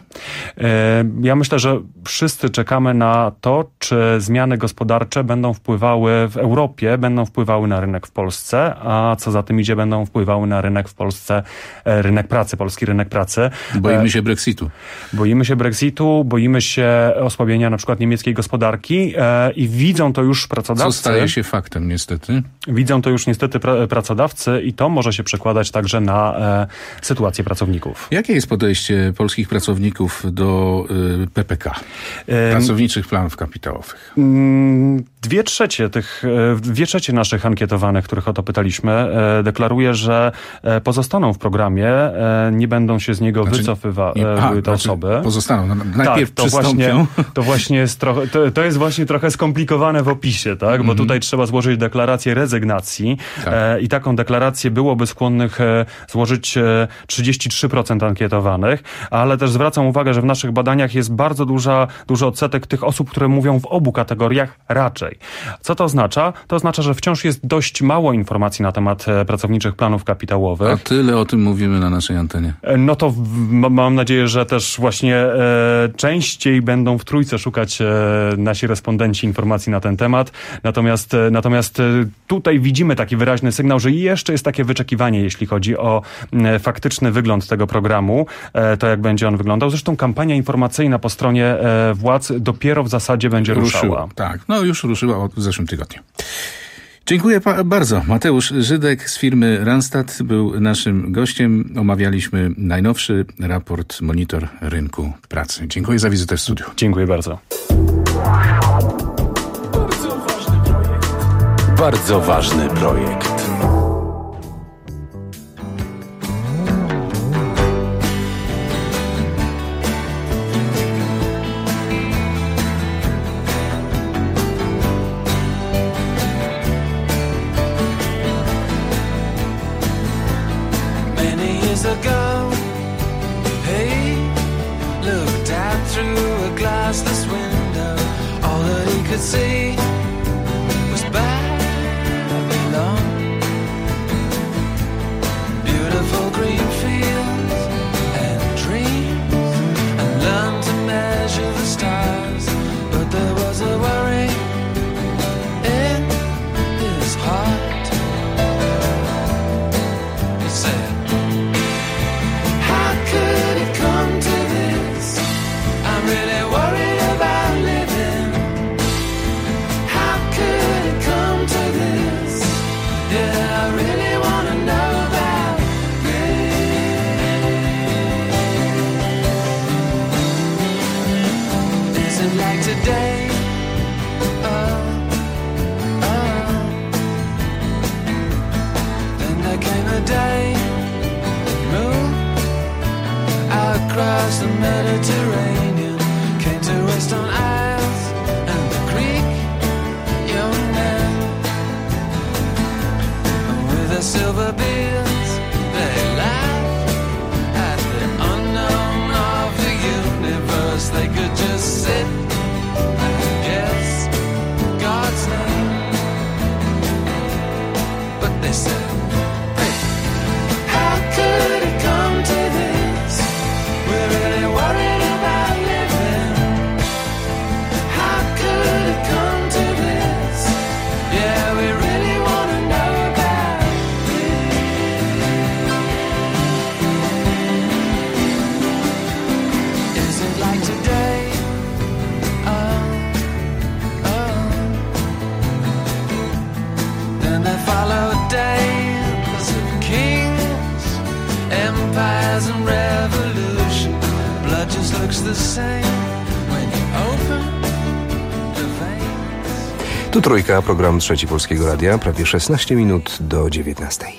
Ja myślę, że wszyscy czekamy na to, czy zmiany gospodarcze będą wpływały w Europie, będą wpływały na rynek w Polsce, a co za tym idzie, będą wpływały na rynek w Polsce, rynek pracy, polski rynek pracy. Boimy się Brexitu. Boimy się Brexitu, boimy się osłabienia na przykład niemieckiej gospodarki i widzą to już pracodawcy. Co staje się faktem niestety. Widzą to już niestety pra- pracodawcy i to może się przekładać także na e, sytuację pracowników. Jakie jest podejście polskich pracowników do y, P P K? Pracowniczych planów kapitałowych. Dwie trzecie tych, dwie trzecie naszych ankietowanych, których o to pytaliśmy, deklaruje, że pozostaną w programie, nie będą się z niego znaczy, wycofywały te znaczy osoby. Pozostaną. Najpierw tak, to właśnie, to właśnie jest trochę, to, to jest właśnie trochę skomplikowane w opisie, tak? Bo mm-hmm. tutaj trzeba złożyć deklarację rezygnacji tak. i taką deklarację byłoby skłonnych złożyć trzydzieści trzy procent ankietowanych, ale też zwracam uwagę, że w naszych badaniach jest bardzo duża, duży odsetek tych osób, które mówią w obu kategoriach raczej. Co to oznacza? To oznacza, że wciąż jest dość mało informacji na temat pracowniczych planów kapitałowych. A tyle o tym mówimy na naszej antenie. No to w, mam nadzieję, że też właśnie e, częściej będą w trójce szukać e, nasi respondenci informacji na ten temat. Natomiast, e, natomiast e, tutaj widzimy taki wyraźny sygnał, że jeszcze jest takie wyczekiwanie, jeśli chodzi o e, faktyczny wygląd tego programu, e, to jak będzie on wyglądał. Zresztą kampania informacyjna po stronie e, władz dopiero w zasadzie będzie ruszyła. ruszała. Tak, no już ruszyła w zeszłym tygodniu. Dziękuję pa- bardzo. Mateusz Żydek z firmy Randstad był naszym gościem. Omawialiśmy najnowszy raport Monitor Rynku Pracy. Dziękuję za wizytę w studiu. Dziękuję bardzo. Bardzo ważny projekt. Ago, hey, looked out through a glassless window. All that he could see was Babylon. Beautiful green fields and dreams, and learned to measure the stars. But there was a worry in his heart. He said, really worried about living. like today. Oh, oh. Then there came a day, moon across the Mediterranean, came to rest on isles and the Greek young men. And with their silver beards, they laughed at the unknown of the universe. They could just sit and guess God's name. But they said, hey, how could it come to this? We're really worried about living. How could it come to this? Yeah, we really want to know about it. Is it like today? Oh, oh. Then there followed days of kings, empires and revolution. Blood just looks the same when you open the veins. Tu Trójka, program Trzeci Polskiego Radia, prawie szesnaście minut do dziewiętnastej.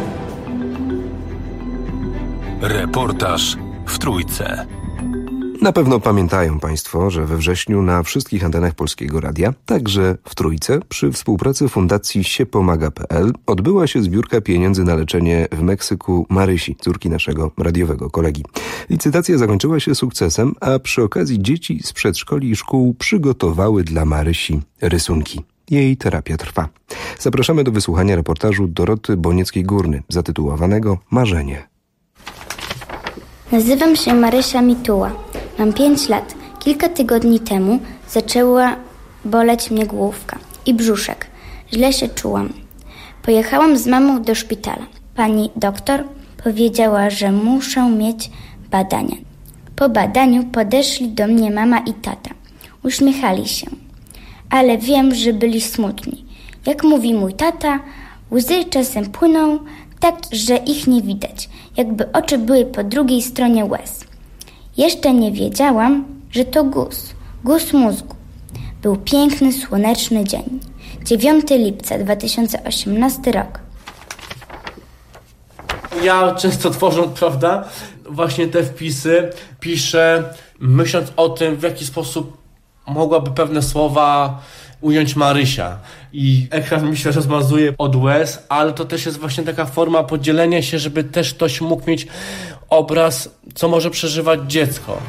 Reportaż w Trójce. Na pewno pamiętają Państwo, że we wrześniu na wszystkich antenach Polskiego Radia, także w Trójce, przy współpracy Fundacji siepomaga kropka pe el odbyła się zbiórka pieniędzy na leczenie w Meksyku Marysi, córki naszego radiowego kolegi. Licytacja zakończyła się sukcesem, a przy okazji dzieci z przedszkoli i szkół przygotowały dla Marysi rysunki. Jej terapia trwa. Zapraszamy do wysłuchania reportażu Doroty Bonieckiej-Górny, zatytułowanego Marzenie. Nazywam się Marysia Mituła. Mam pięć lat. Kilka tygodni temu zaczęła boleć mnie główka i brzuszek. Źle się czułam. Pojechałam z mamą do szpitala. Pani doktor powiedziała, że muszę mieć badania. Po badaniu podeszli do mnie mama i tata. Uśmiechali się, ale wiem, że byli smutni. Jak mówi mój tata, łzy czasem płyną tak, że ich nie widać, jakby oczy były po drugiej stronie łez. Jeszcze nie wiedziałam, że to guz, guz mózgu. Był piękny, słoneczny dzień. dziewiątego lipca dwa tysiące osiemnasty rok. Ja często tworząc, prawda, właśnie te wpisy piszę, myśląc o tym, w jaki sposób mogłaby pewne słowa ująć Marysia. I ekran mi się rozmazuje od łez, ale to też jest właśnie taka forma podzielenia się, żeby też ktoś mógł mieć obraz, co może przeżywać dziecko.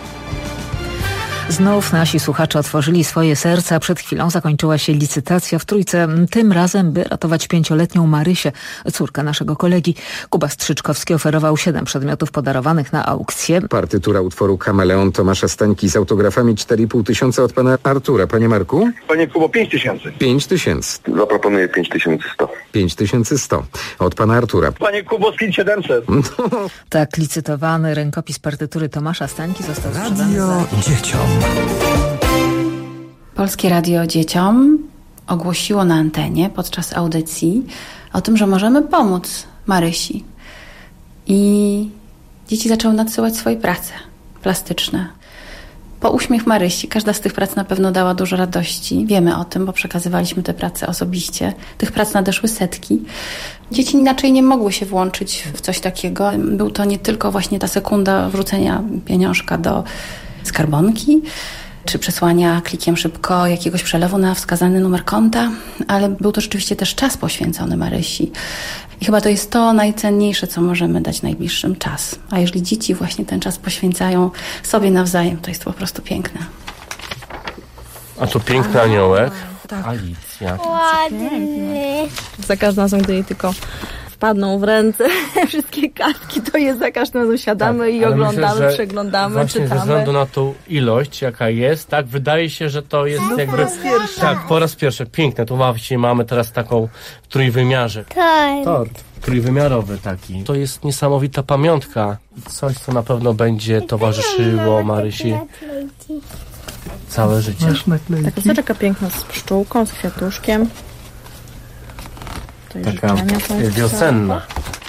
Znów nasi słuchacze otworzyli swoje serca. Przed chwilą zakończyła się licytacja w Trójce. Tym razem, by ratować pięcioletnią Marysię, córkę naszego kolegi. Kuba Strzyczkowski oferował siedem przedmiotów podarowanych na aukcję. Partytura utworu Kameleon Tomasza Stańki z autografami cztery i pół tysiąca od pana Artura. Panie Marku? Panie Kubo, pięć tysięcy. pięć tysięcy. Zaproponuję pięć tysięcy sto. pięć tysięcy sto. Od pana Artura. Panie Kubo, z pięć tysięcy siedemset. Tak licytowany rękopis partytury Tomasza Stańki został sprzedany za... dzieciom. Polskie Radio Dzieciom ogłosiło na antenie podczas audycji o tym, że możemy pomóc Marysi. I dzieci zaczęły nadsyłać swoje prace plastyczne. Po uśmiech Marysi. Każda z tych prac na pewno dała dużo radości. Wiemy o tym, bo przekazywaliśmy te prace osobiście. Tych prac nadeszły setki. Dzieci inaczej nie mogły się włączyć w coś takiego. Był to nie tylko właśnie ta sekunda wrzucenia pieniążka do skarbonki, czy przesłania klikiem szybko jakiegoś przelewu na wskazany numer konta, ale był to rzeczywiście też czas poświęcony Marysi. I chyba to jest to najcenniejsze, co możemy dać najbliższym, czas. A jeżeli dzieci właśnie ten czas poświęcają sobie nawzajem, to jest to po prostu piękne. A tu piękny aniołek. Tak. Alicja. Ładny. Za każdym razem, gdy jej tylko wpadną w ręce wszystkie kartki, to jest za każdym razem siadamy tak, i oglądamy, myślę, przeglądamy, właśnie czytamy. Ze względu na tą ilość, jaka jest, tak, wydaje się, że to jest no, jakby... po raz pierwszy. Tak, po raz pierwszy. Piękne. Tu właśnie mamy teraz taką w trójwymiarze. Tort. Tort. Trójwymiarowy taki. To jest niesamowita pamiątka. Coś, co na pewno będzie towarzyszyło Marysi całe życie. Taka soczeka piękna z pszczółką, z kwiatuszkiem. Taka wiosenna.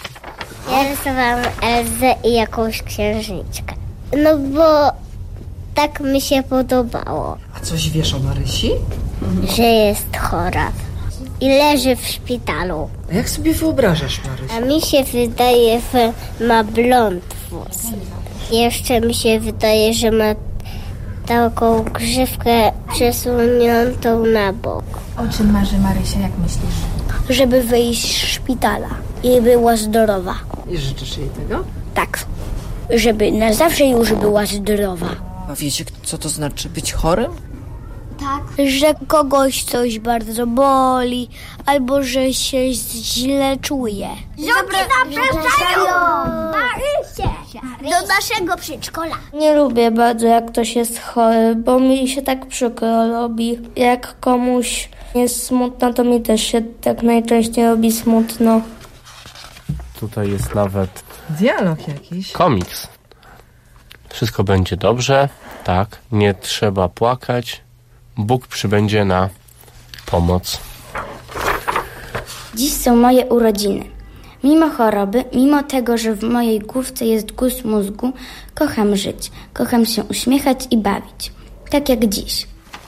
Ja rysowałam Elzę i jakąś księżniczkę. No bo tak mi się podobało. A coś wiesz o Marysi? Że jest chora i leży w szpitalu. A jak sobie wyobrażasz Marysię? A mi się wydaje, że ma blond włos. Jeszcze mi się wydaje, że ma taką grzywkę przesuniętą na bok. O czym marzy Marysia, jak myślisz? Żeby wyjść z szpitala i była zdrowa. I życzysz jej tego? Tak, żeby na zawsze już była zdrowa. A wiecie, co to znaczy być chorym? Tak, że kogoś coś bardzo boli, albo że się źle czuje. Zombie zapraszają Marysię do naszego przedszkola. Nie lubię bardzo, jak ktoś jest chory, bo mi się tak przykro robi. Jak komuś jest smutno, to mi też się tak najczęściej robi smutno. Tutaj jest nawet Dialog jakiś. komiks. Wszystko będzie dobrze, tak, nie trzeba płakać. Bóg przybędzie na pomoc. Dziś są moje urodziny. Mimo choroby, mimo tego, że w mojej główce jest guz mózgu, kocham żyć, kocham się uśmiechać i bawić. Tak jak dziś.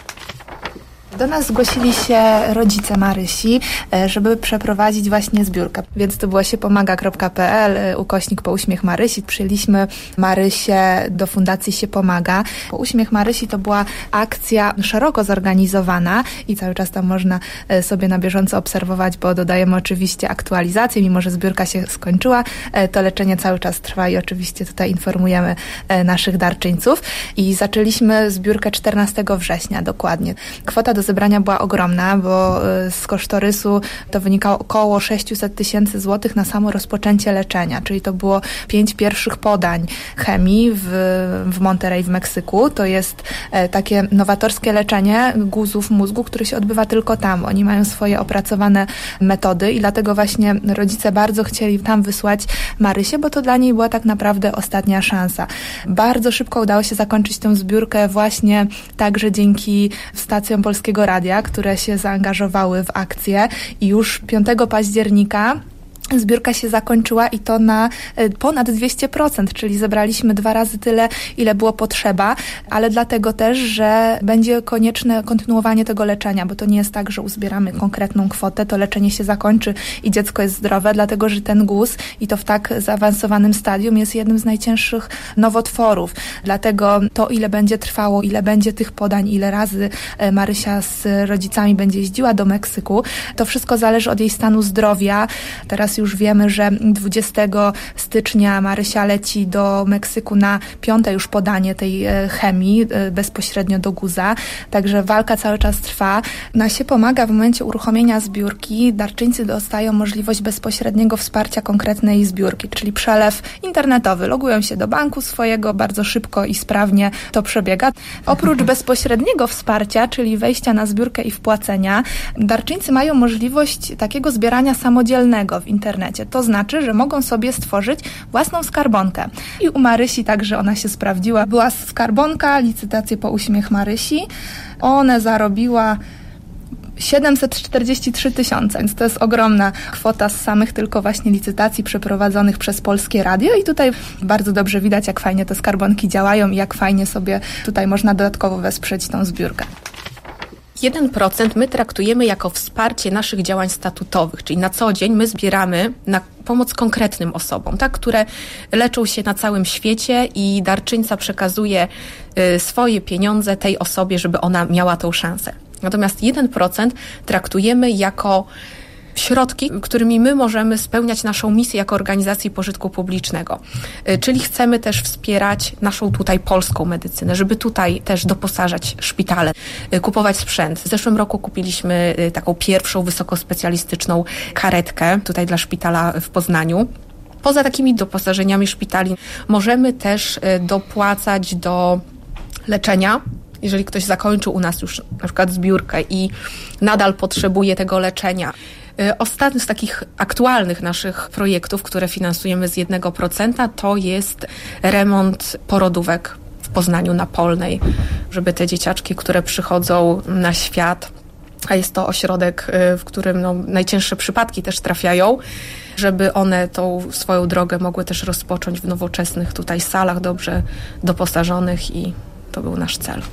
Do nas zgłosili się rodzice Marysi, żeby przeprowadzić właśnie zbiórkę. Więc to było siepomaga kropka pe el, ukośnik po uśmiech Marysi. Przyjęliśmy Marysię do Fundacji Się Pomaga. Po uśmiech Marysi to była akcja szeroko zorganizowana i cały czas tam można sobie na bieżąco obserwować, bo dodajemy oczywiście aktualizacje, mimo że zbiórka się skończyła, to leczenie cały czas trwa i oczywiście tutaj informujemy naszych darczyńców. I zaczęliśmy zbiórkę czternastego września dokładnie. Kwota do zebrania była ogromna, bo z kosztorysu to wynikało około sześćset tysięcy złotych na samo rozpoczęcie leczenia, czyli to było pięć pierwszych podań chemii w, w Monterrey w Meksyku. To jest takie nowatorskie leczenie guzów mózgu, które się odbywa tylko tam. Oni mają swoje opracowane metody i dlatego właśnie rodzice bardzo chcieli tam wysłać Marysię, bo to dla niej była tak naprawdę ostatnia szansa. Bardzo szybko udało się zakończyć tę zbiórkę właśnie także dzięki stacjom Polskiego Radia, które się zaangażowały w akcję i już piątego października zbiórka się zakończyła i to na ponad dwieście procent, czyli zebraliśmy dwa razy tyle, ile było potrzeba, ale dlatego też, że będzie konieczne kontynuowanie tego leczenia, bo to nie jest tak, że uzbieramy konkretną kwotę, to leczenie się zakończy i dziecko jest zdrowe, dlatego, że ten guz i to w tak zaawansowanym stadium jest jednym z najcięższych nowotworów. Dlatego to, ile będzie trwało, ile będzie tych podań, ile razy Marysia z rodzicami będzie jeździła do Meksyku, to wszystko zależy od jej stanu zdrowia. Teraz już wiemy, że dwudziestego stycznia Marysia leci do Meksyku na piąte już podanie tej chemii bezpośrednio do guza, także walka cały czas trwa. Na Się Pomaga w momencie uruchomienia zbiórki darczyńcy dostają możliwość bezpośredniego wsparcia konkretnej zbiórki, czyli przelew internetowy. Logują się do banku swojego, bardzo szybko i sprawnie to przebiega. Oprócz bezpośredniego wsparcia, czyli wejścia na zbiórkę i wpłacenia, darczyńcy mają możliwość takiego zbierania samodzielnego w internecie. To znaczy, że mogą sobie stworzyć własną skarbonkę. I u Marysi także ona się sprawdziła. Była skarbonka, licytacje po uśmiech Marysi. Ona zarobiła siedemset czterdzieści trzy tysiące, więc to jest ogromna kwota z samych tylko właśnie licytacji przeprowadzonych przez Polskie Radio i tutaj bardzo dobrze widać, jak fajnie te skarbonki działają i jak fajnie sobie tutaj można dodatkowo wesprzeć tą zbiórkę. jeden procent my traktujemy jako wsparcie naszych działań statutowych, czyli na co dzień my zbieramy na pomoc konkretnym osobom, tak, które leczą się na całym świecie i darczyńca przekazuje y, swoje pieniądze tej osobie, żeby ona miała tą szansę. Natomiast jeden procent traktujemy jako środki, którymi my możemy spełniać naszą misję jako organizacji pożytku publicznego. Czyli chcemy też wspierać naszą tutaj polską medycynę, żeby tutaj też doposażać szpitale, kupować sprzęt. W zeszłym roku kupiliśmy taką pierwszą wysokospecjalistyczną karetkę tutaj dla szpitala w Poznaniu. Poza takimi doposażeniami szpitali możemy też dopłacać do leczenia. Jeżeli ktoś zakończył u nas już na przykład zbiórkę i nadal potrzebuje tego leczenia. Ostatni z takich aktualnych naszych projektów, które finansujemy z jednego procenta, to jest remont porodówek w Poznaniu na Polnej, żeby te dzieciaczki, które przychodzą na świat, a jest to ośrodek, w którym no, najcięższe przypadki też trafiają, żeby one tą swoją drogę mogły też rozpocząć w nowoczesnych tutaj salach, dobrze doposażonych i To był nasz cel.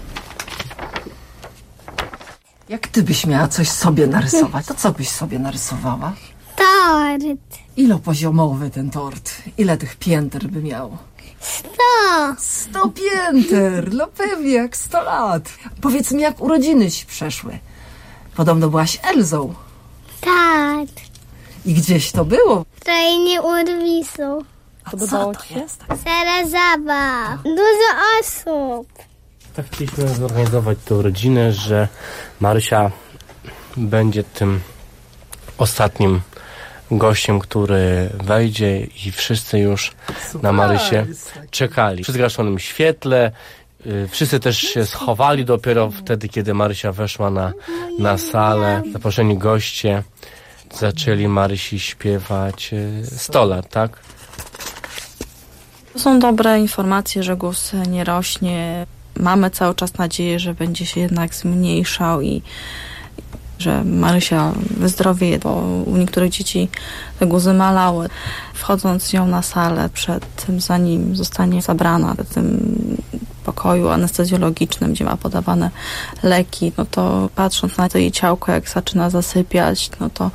Jak ty byś miała coś sobie narysować, to co byś sobie narysowała? Tort. Ilopoziomowy ten tort? Ile tych pięter by miał? Sto. Sto pięter, no pewnie, jak sto lat. Powiedz mi, jak urodziny ci przeszły. Podobno byłaś Elzą. Tak. I gdzieś to było? W krainie Urwisu. A Podobało co to ci się? Jest? Sara zabaw. Dużo osób. Tak chcieliśmy zorganizować tę rodzinę, że Marysia będzie tym ostatnim gościem, który wejdzie i wszyscy już Super. na Marysię czekali. Przy zgaszonym świetle, yy, wszyscy też się schowali dopiero wtedy, kiedy Marysia weszła na, na salę. Zaproszeni goście zaczęli Marysi śpiewać yy, sto lat, tak? To są dobre informacje, że głos nie rośnie. Mamy cały czas nadzieję, że będzie się jednak zmniejszał i że Marysia wyzdrowieje, bo u niektórych dzieci te guzy malały. Wchodząc z nią na salę przed tym, zanim zostanie zabrana w tym pokoju anestezjologicznym, gdzie ma podawane leki, no to patrząc na to jej ciałko, jak zaczyna zasypiać, no to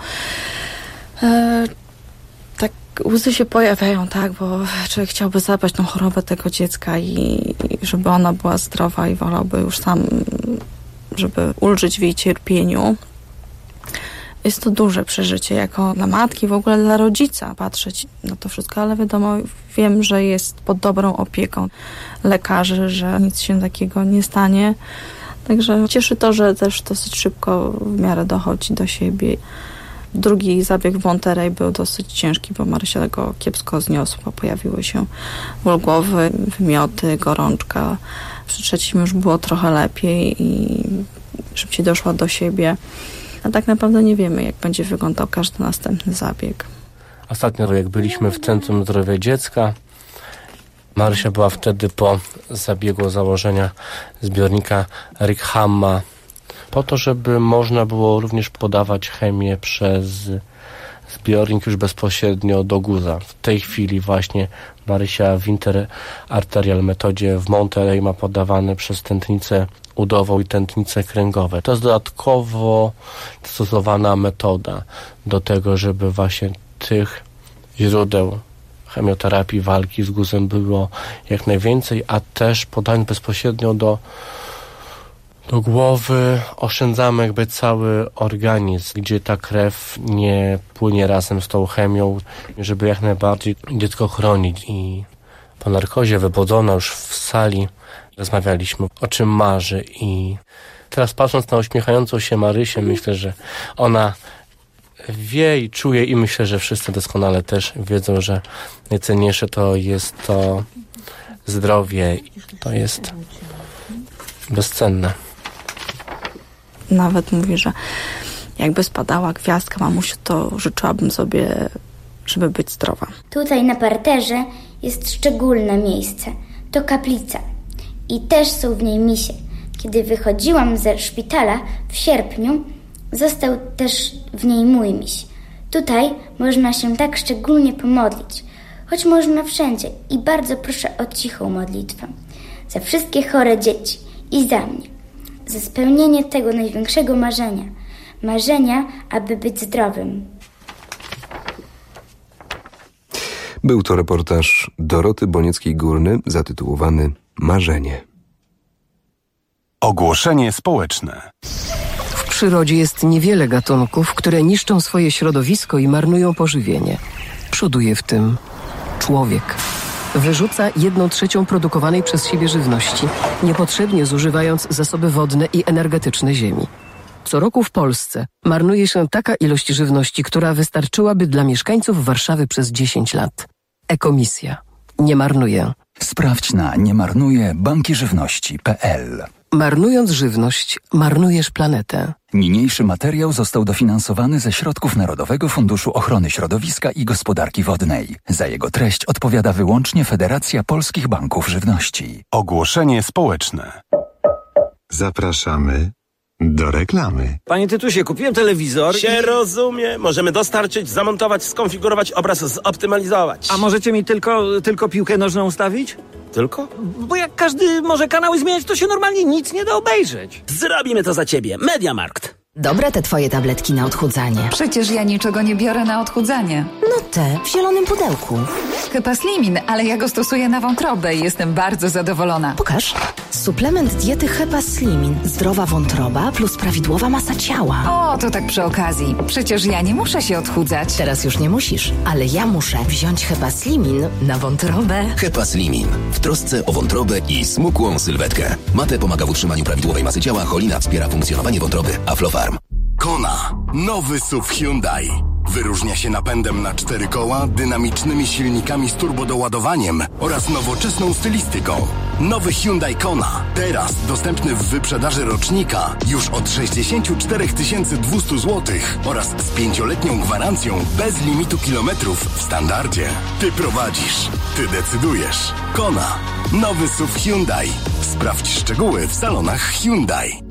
e, tak łzy się pojawiają, tak, bo człowiek chciałby zadbać tą chorobę tego dziecka i, i żeby ona była zdrowa i wolałby już sam, żeby ulżyć w jej cierpieniu. Jest to duże przeżycie, jako dla matki, w ogóle dla rodzica patrzeć na to wszystko, ale wiadomo, wiem, że jest pod dobrą opieką lekarzy, że nic się takiego nie stanie. Także cieszy to, że też dosyć szybko w miarę dochodzi do siebie. Drugi zabieg w Monterey był dosyć ciężki, bo Marysia go kiepsko zniosła. Pojawiły się ból głowy, wymioty, gorączka. Przy trzecim już było trochę lepiej i szybciej doszła do siebie. A tak naprawdę nie wiemy, jak będzie wyglądał każdy następny zabieg. Ostatnio, jak byliśmy w Centrum Zdrowia Dziecka, Marysia była wtedy po zabiegu założenia zbiornika Rickhamma, po to, żeby można było również podawać chemię przez zbiornik już bezpośrednio do guza. W tej chwili właśnie Marysia w interarterial metodzie w Monterey ma podawane przez tętnicę udową i tętnice kręgowe. To jest dodatkowo stosowana metoda do tego, żeby właśnie tych źródeł chemioterapii, walki z guzem było jak najwięcej, a też podając bezpośrednio do do głowy oszczędzamy jakby cały organizm, gdzie ta krew nie płynie razem z tą chemią, żeby jak najbardziej dziecko chronić. I po narkozie wybudzona już w sali rozmawialiśmy, o czym marzy, i teraz patrząc na uśmiechającą się Marysię, myślę, że ona wie i czuje, i myślę, że wszyscy doskonale też wiedzą, że najcenniejsze to jest to zdrowie, to jest bezcenne. Nawet mówi, że jakby spadała gwiazdka, mamusiu, to życzyłabym sobie, żeby być zdrowa. Tutaj na parterze jest szczególne miejsce. To kaplica. I też są w niej misie. Kiedy wychodziłam ze szpitala w sierpniu, został też w niej mój miś. Tutaj można się tak szczególnie pomodlić, choć można wszędzie, i bardzo proszę o cichą modlitwę. Za wszystkie chore dzieci i za mnie. Za spełnienie tego największego marzenia. Marzenia, aby być zdrowym. Był to reportaż Doroty Bonieckiej-Górny zatytułowany Marzenie. Ogłoszenie społeczne. W przyrodzie jest niewiele gatunków, które niszczą swoje środowisko i marnują pożywienie. Przoduje w tym człowiek. Wyrzuca jedną trzecią produkowanej przez siebie żywności, niepotrzebnie zużywając zasoby wodne i energetyczne ziemi. Co roku w Polsce marnuje się taka ilość żywności, która wystarczyłaby dla mieszkańców Warszawy przez dziesięć lat. Ekomisja. Nie marnuje. Sprawdź na niemarnuje banki żywności kropka p l. Marnując żywność, marnujesz planetę. Niniejszy materiał został dofinansowany ze środków Narodowego Funduszu Ochrony Środowiska i Gospodarki Wodnej. Za jego treść odpowiada wyłącznie Federacja Polskich Banków Żywności. Ogłoszenie społeczne. Zapraszamy do reklamy. Panie Tytusie, kupiłem telewizor. Się i... rozumie. Możemy dostarczyć, zamontować, skonfigurować, obraz zoptymalizować. A możecie mi tylko, tylko piłkę nożną ustawić? Tylko? Bo jak każdy może kanały zmieniać, to się normalnie nic nie da obejrzeć. Zrobimy to za ciebie. Mediamarkt. Dobre te twoje tabletki na odchudzanie. Przecież ja niczego nie biorę na odchudzanie. No te, w zielonym pudełku. Hepaslimin, ale ja go stosuję na wątrobę i jestem bardzo zadowolona. Pokaż. Suplement diety Hepaslimin. Zdrowa wątroba plus prawidłowa masa ciała. O, to tak przy okazji. Przecież ja nie muszę się odchudzać. Teraz już nie musisz, ale ja muszę wziąć Hepaslimin na wątrobę. Hepaslimin. W trosce o wątrobę i smukłą sylwetkę. Mate pomaga w utrzymaniu prawidłowej masy ciała, cholina wspiera funkcjonowanie wątroby, a Aflofarm. Kona. Nowy S U V Hyundai. Wyróżnia się napędem na cztery koła, dynamicznymi silnikami z turbodoładowaniem oraz nowoczesną stylistyką. Nowy Hyundai Kona. Teraz dostępny w wyprzedaży rocznika już od sześćdziesiąt cztery tysiące dwieście złotych oraz z pięcioletnią gwarancją bez limitu kilometrów w standardzie. Ty prowadzisz. Ty decydujesz. Kona. Nowy S U V Hyundai. Sprawdź szczegóły w salonach Hyundai.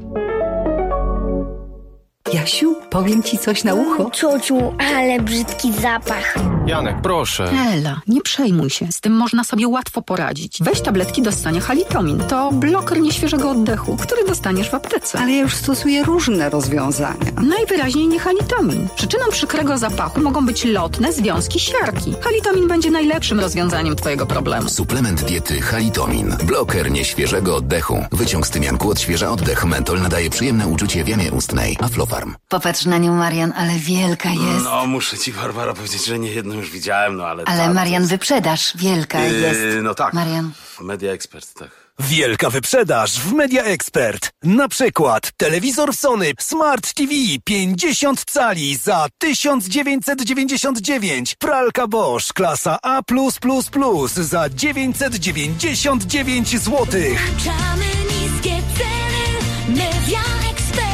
Jasiu, powiem ci coś na ucho. Ciociu, ale brzydki zapach. Janek, proszę. Ela, nie przejmuj się. Z tym można sobie łatwo poradzić. Weź tabletki do ssania Halitomin. To bloker nieświeżego oddechu, który dostaniesz w aptece. Ale ja już stosuję różne rozwiązania. Najwyraźniej nie Halitomin. Przyczyną przykrego zapachu mogą być lotne związki siarki. Halitomin będzie najlepszym rozwiązaniem twojego problemu. Suplement diety Halitomin. Bloker nieświeżego oddechu. Wyciąg z tymianku odświeża oddech. Mentol nadaje przyjemne uczucie w jamie ustnej. Aflofarm. Popatrz na nią, Marian, ale wielka jest. No, muszę ci, Barbara, powiedzieć, że nie jedną już widziałem, no ale... Ale tam, Marian, jest... wyprzedaż, wielka yy, jest. No tak. Marian. Media Expert, tak. Wielka wyprzedaż w Media Expert. Na przykład telewizor Sony Smart T V pięćdziesiąt cali za tysiąc dziewięćset dziewięćdziesiąt dziewięć. Pralka Bosch klasa A plus plus plus za dziewięćset dziewięćdziesiąt dziewięć złotych. Niskie ceny, Media Expert.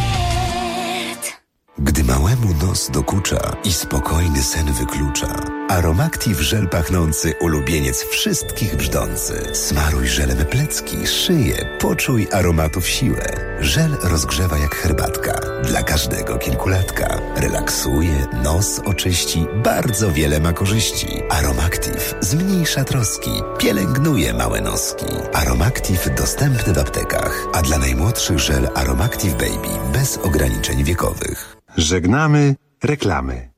Gdy małemu nos dokucza i spokojny sen wyklucza, Aromactive żel pachnący ulubieniec wszystkich brzdący. Smaruj żelem plecki, szyję, poczuj aromatów siłę. Żel rozgrzewa jak herbatka, dla każdego kilkulatka. Relaksuje, nos oczyści, bardzo wiele ma korzyści. Aromactive zmniejsza troski, pielęgnuje małe noski. Aromactive dostępny w aptekach, a dla najmłodszych żel Aromactive Baby bez ograniczeń wiekowych. Żegnamy reklamy.